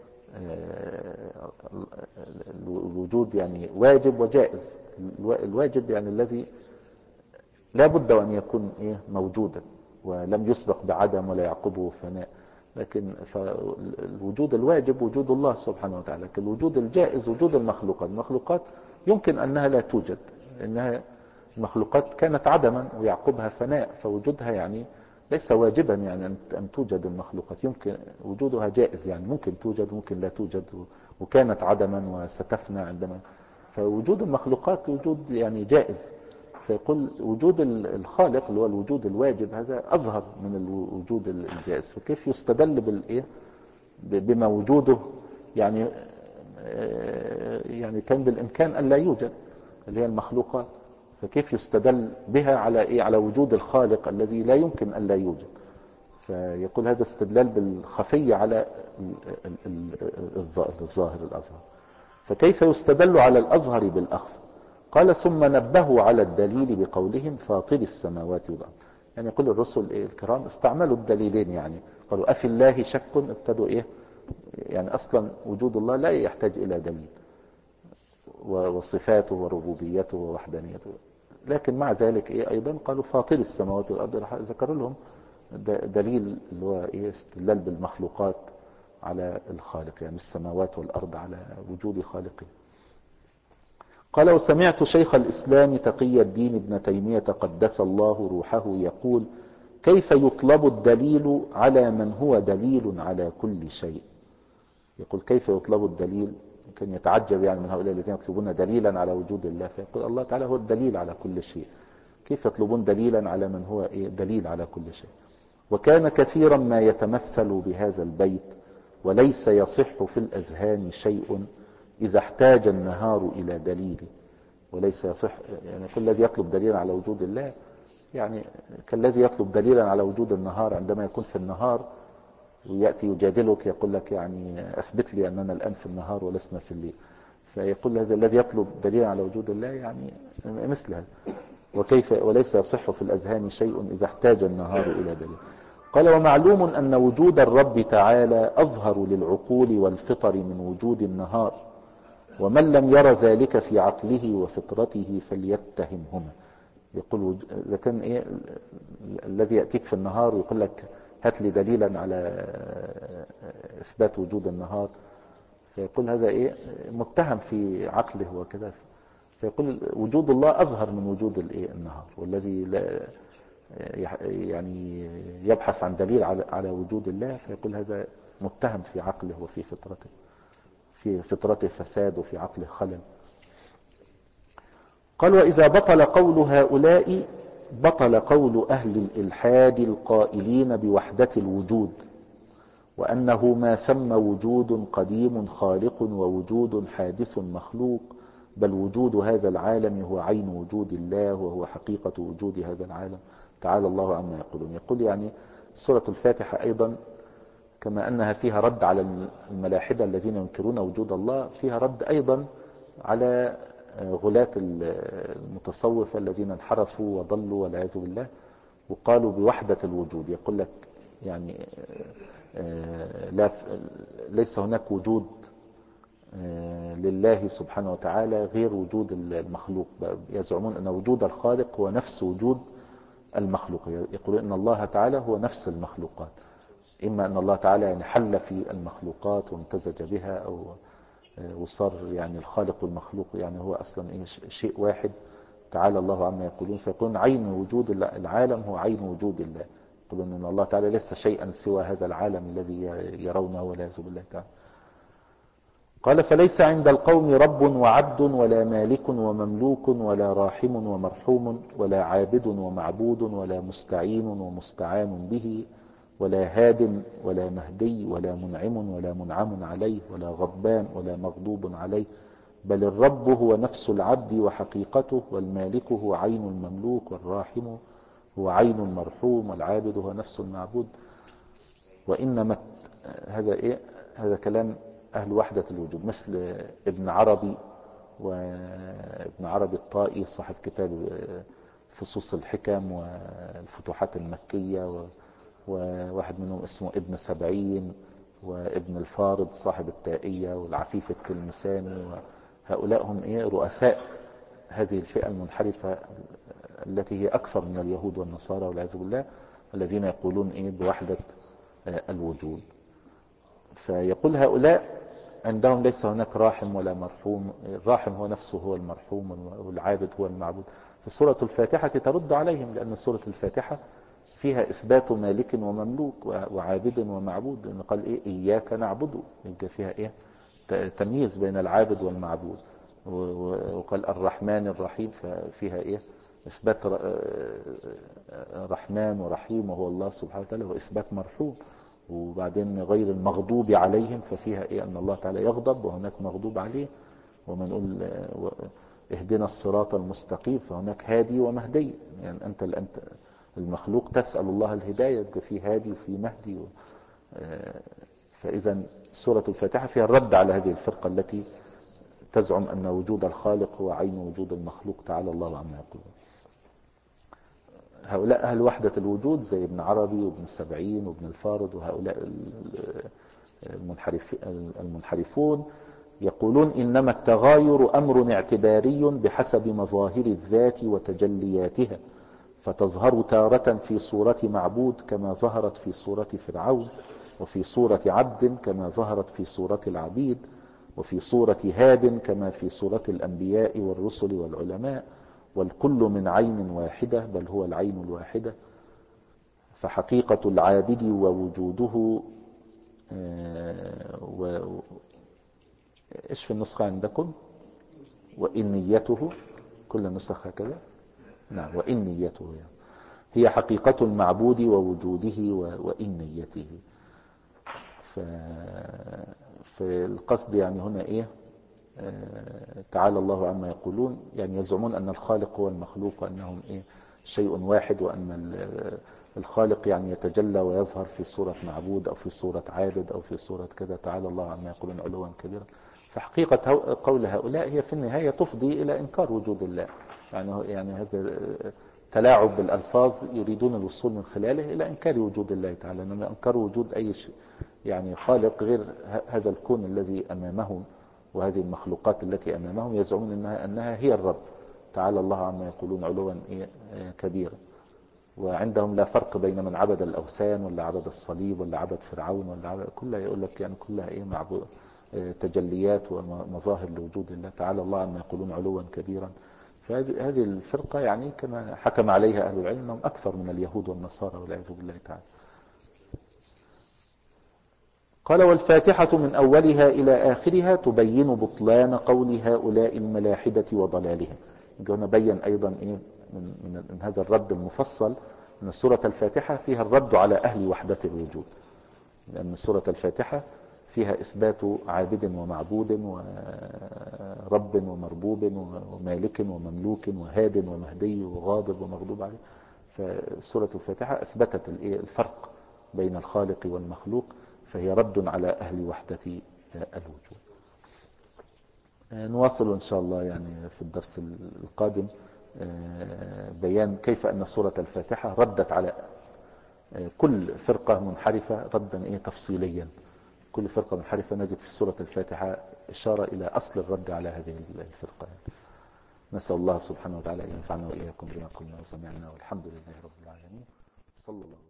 الوجود يعني واجب وجائز. الواجب يعني الذي لا بد أن يكون إيه موجودا ولم يسبق بعدم ولا يعقبه فناء، لكن فالوجود الواجب وجود الله سبحانه وتعالى. لكن الوجود الجائز وجود المخلوقات. المخلوقات يمكن أنها لا توجد، إنها المخلوقات كانت عدما ويعقبها فناء، فوجودها يعني ليس واجبا يعني أن توجد المخلوقات، يمكن وجودها جائز يعني ممكن توجد ممكن لا توجد، وكانت عدما وستفنى عندما. فوجود المخلوقات وجود يعني جائز. فيقول وجود الخالق اللي هو الوجود الواجب هذا أظهر من الوجود الجائز. فكيف يستدل بالإيه بما وجوده يعني يعني كان بالإمكان أن لا يوجد اللي هي المخلوقات، فكيف يستدل بها على إيه على وجود الخالق الذي لا يمكن أن لا يوجد. فيقول هذا استدلال بالخفي على الظاهر الأظهر. فكيف يستدل على الأظهر بالأخفى؟ قال ثم نبهوا على الدليل بقولهم فاطر السماوات والأرض. يعني يقول الرسل إيه الكرام استعملوا الدليلين، يعني قالوا أفي الله شك، ابتدوا إيه يعني أصلا وجود الله لا يحتاج إلى دليل وصفاته وربوبيته ووحدانيته، لكن مع ذلك إيه أيضا قالوا فاطر السماوات والأرض. ذكروا لهم دليل اللي هو إيه استدلال بالمخلوقات على الخالق، يعني السماوات والأرض على وجود خالقه. قال وسمعت شيخ الإسلام تقي الدين ابن تيمية قدس الله روحه يقول كيف يطلب الدليل على من هو دليل على كل شيء؟ يقول كيف يطلب الدليل؟ كان يتعجب يعني من هؤلاء الذين يطلبون دليلا على وجود الله، فيقول الله تعالى هو الدليل على كل شيء، كيف يطلبون دليلا على من هو إيه دليل على كل شيء؟ وكان كثيرا ما يتمثل بهذا البيت: وليس يصح في الأذهان شيء إذا احتاج النهار إلى دليل. وليس يصح يعني كل الذي يطلب دليلا على وجود الله يعني كالذي يطلب دليلا على وجود النهار عندما يكون في النهار ويأتي يجادلك يقول لك يعني أثبت لي أننا الآن في النهار ولسنا في الليل. فيقول هذا الذي يطلب دليلا على وجود الله يعني مثل هذا. وكيف وليس يصح في الأذهان شيء إذا احتاج النهار إلى دليل. قال: ومعلوم أن وجود الرب تعالى أظهر للعقول والفطر من وجود النهار، ومن لم ير ذلك في عقله وفطرته فليتهمهما. يقول إذا كان إيه الذي يأتيك في النهار ويقول لك هات لي دليلا على إثبات وجود النهار، فيقول هذا إيه متهم في عقله وكذا. فيقول وجود الله أظهر من وجود الإيه النهار، والذي لا يعني يبحث عن دليل على وجود الله فيقول هذا متهم في عقله وفي فطرته، في فطرته فساد وفي عقله خلل. قال: وإذا بطل قول هؤلاء بطل قول أهل الإلحاد القائلين بوحدة الوجود، وأنه ما ثم وجود قديم خالق ووجود حادث مخلوق، بل وجود هذا العالم هو عين وجود الله وهو حقيقة وجود هذا العالم، تعالى الله عما يقولون. يقول يعني سورة الفاتحة أيضا كما أنها فيها رد على الملاحدة الذين ينكرون وجود الله، فيها رد أيضا على غلاة المتصوفة الذين انحرفوا وضلوا والعياذ بالله وقالوا بوحدة الوجود. يقول لك يعني لا ليس هناك وجود لله سبحانه وتعالى غير وجود المخلوق، يزعمون أن وجود الخالق هو نفس وجود المخلوق. يقولون أن الله تعالى هو نفس المخلوقات، إما أن الله تعالى يعني حل في المخلوقات وامتزج بها، أو وصار يعني الخالق والمخلوق يعني هو أصلا شيء واحد، تعالى الله عما يقولون. فيقولون عين وجود العالم هو عين وجود الله، يقولون أن الله تعالى ليس شيئا سوى هذا العالم الذي يرونه والعياذ بالله تعالى. قال: فليس عند القوم رب وعبد ولا مالك ومملوك ولا راحم ومرحوم ولا عابد ومعبود ولا مستعين ومستعان به ولا هاد ولا مهدي ولا منعم ولا منعم عليه ولا غضبان ولا مغضوب عليه، بل الرب هو نفس العبد وحقيقته، والمالك هو عين المملوك، والراحم هو عين المرحوم، والعابد هو نفس المعبود. وإنما هذا إيه هذا كلام أهل وحدة الوجود، مثل ابن عربي وابن عربي الطائي صاحب كتاب فصوص الحكم والفتوحات المكية، وواحد منهم اسمه ابن سبعين، وابن الفارض صاحب التائية، والعفيف التلمساني، وهؤلاء هم إيه رؤساء هذه الفئة المنحرفة التي هي أكثر من اليهود والنصارى والعياذ بالله، الذين يقولون إيه بوحدة الوجود. فيقول هؤلاء عندهم ليس هناك راحم ولا مرحوم، الراحم هو نفسه هو المرحوم، والعابد هو المعبود. فسورة الفاتحة ترد عليهم، لأن سورة الفاتحة فيها إثبات مالك ومملوك وعابد ومعبود، لأنه قال إيه إياك نعبد، يبقى فيها إيه تمييز بين العابد والمعبود. وقال الرحمن الرحيم، ففيها إيه إثبات رحمن ورحيم وهو الله سبحانه وتعالى، وإثبات مرحوم. وبعدين غير المغضوب عليهم، ففيها إيه أن الله تعالى يغضب وهناك مغضوب عليه. ومن نقول اهدنا الصراط المستقيم، فهناك هادي ومهدي، يعني أنت أنت المخلوق تسأل الله الهداية، يبقى فيه هادي وفيه مهدي. فإذا سورة الفاتحة فيها الرد على هذه الفرقة التي تزعم أن وجود الخالق هو عين وجود المخلوق، تعالى الله عما يقولون. هؤلاء أهل وحدة الوجود زي ابن عربي وابن السبعين وابن الفارض وهؤلاء المنحرفون يقولون إنما التغاير أمر اعتباري بحسب مظاهر الذات وتجلياتها، فتظهر تارة في صورة معبود كما ظهرت في صورة فرعون، وفي صورة عبد كما ظهرت في صورة العبيد، وفي صورة هاد كما في صورة الأنبياء والرسل والعلماء، والكل من عين واحدة، بل هو العين الواحدة. فحقيقة العابد ووجوده و... إيش في النسخة عندكم؟ وإنيته، كل النسخ هكذا. نعم، وإنيته يعني. هي حقيقة المعبود ووجوده وإنيته. ف... فالقصد يعني هنا إيه؟ تعالى الله عما يقولون، يعني يزعمون أن الخالق هو المخلوق، وأنهم إيه؟ شيء واحد، وأن الخالق يعني يتجلى ويظهر في صورة معبود أو في صورة عابد أو في صورة كذا. تعالى الله عما يقولون علوا كبيرا. فحقيقة قول هؤلاء هي في النهاية تفضي إلى إنكار وجود الله. يعني يعني هذا تلاعب بالألفاظ يريدون الوصول من خلاله إلى إنكار وجود الله تعالى، إنما أنكروا وجود أي شيء يعني خالق غير هذا الكون الذي أمامهم وهذه المخلوقات التي أمامهم. يزعمون أنها, أنها هي الرب. تعالى الله عما يقولون علوا كبيرا. وعندهم لا فرق بين من عبد الأوثان ولا عبد الصليب ولا عبد فرعون ولا عبد، كلها يقول لك يعني كلها إيه؟ معبود، تجليات ومظاهر لوجود الله. تعالى الله عما يقولون علوا كبيرا. فهذه الفرقة يعني كما حكم عليها أهل العلم أنهم أكثر من اليهود والنصارى والعياذ بالله تعالى. قال: والفاتحة من أولها إلى آخرها تبين بطلان قول هؤلاء الملاحدة وضلالهم. هنا بين أيضا إيه من, من, من هذا الرد المفصل أن سورة الفاتحة فيها الرد على أهل وحدة الوجود، لأن سورة الفاتحة فيها إثبات عابد ومعبود ورب ومربوب ومالك ومملوك وهاد ومهدي وغاضب ومغضوب عليه. فسورة الفاتحة أثبتت الفرق بين الخالق والمخلوق، فهي رد على أهل وحدة الوجود. نواصل إن شاء الله يعني في الدرس القادم بيان كيف أن سورة الفاتحة ردت على كل فرقة منحرفة ردا إيه تفصيليا. كل فرقة منحرفة نجد في سورة الفاتحة إشارة إلى أصل الرد على هذه الفرقة. نسأل الله سبحانه وتعالى أن ينفعنا وإياكم بما قلنا وسمعنا، والحمد لله رب العالمين. صلى الله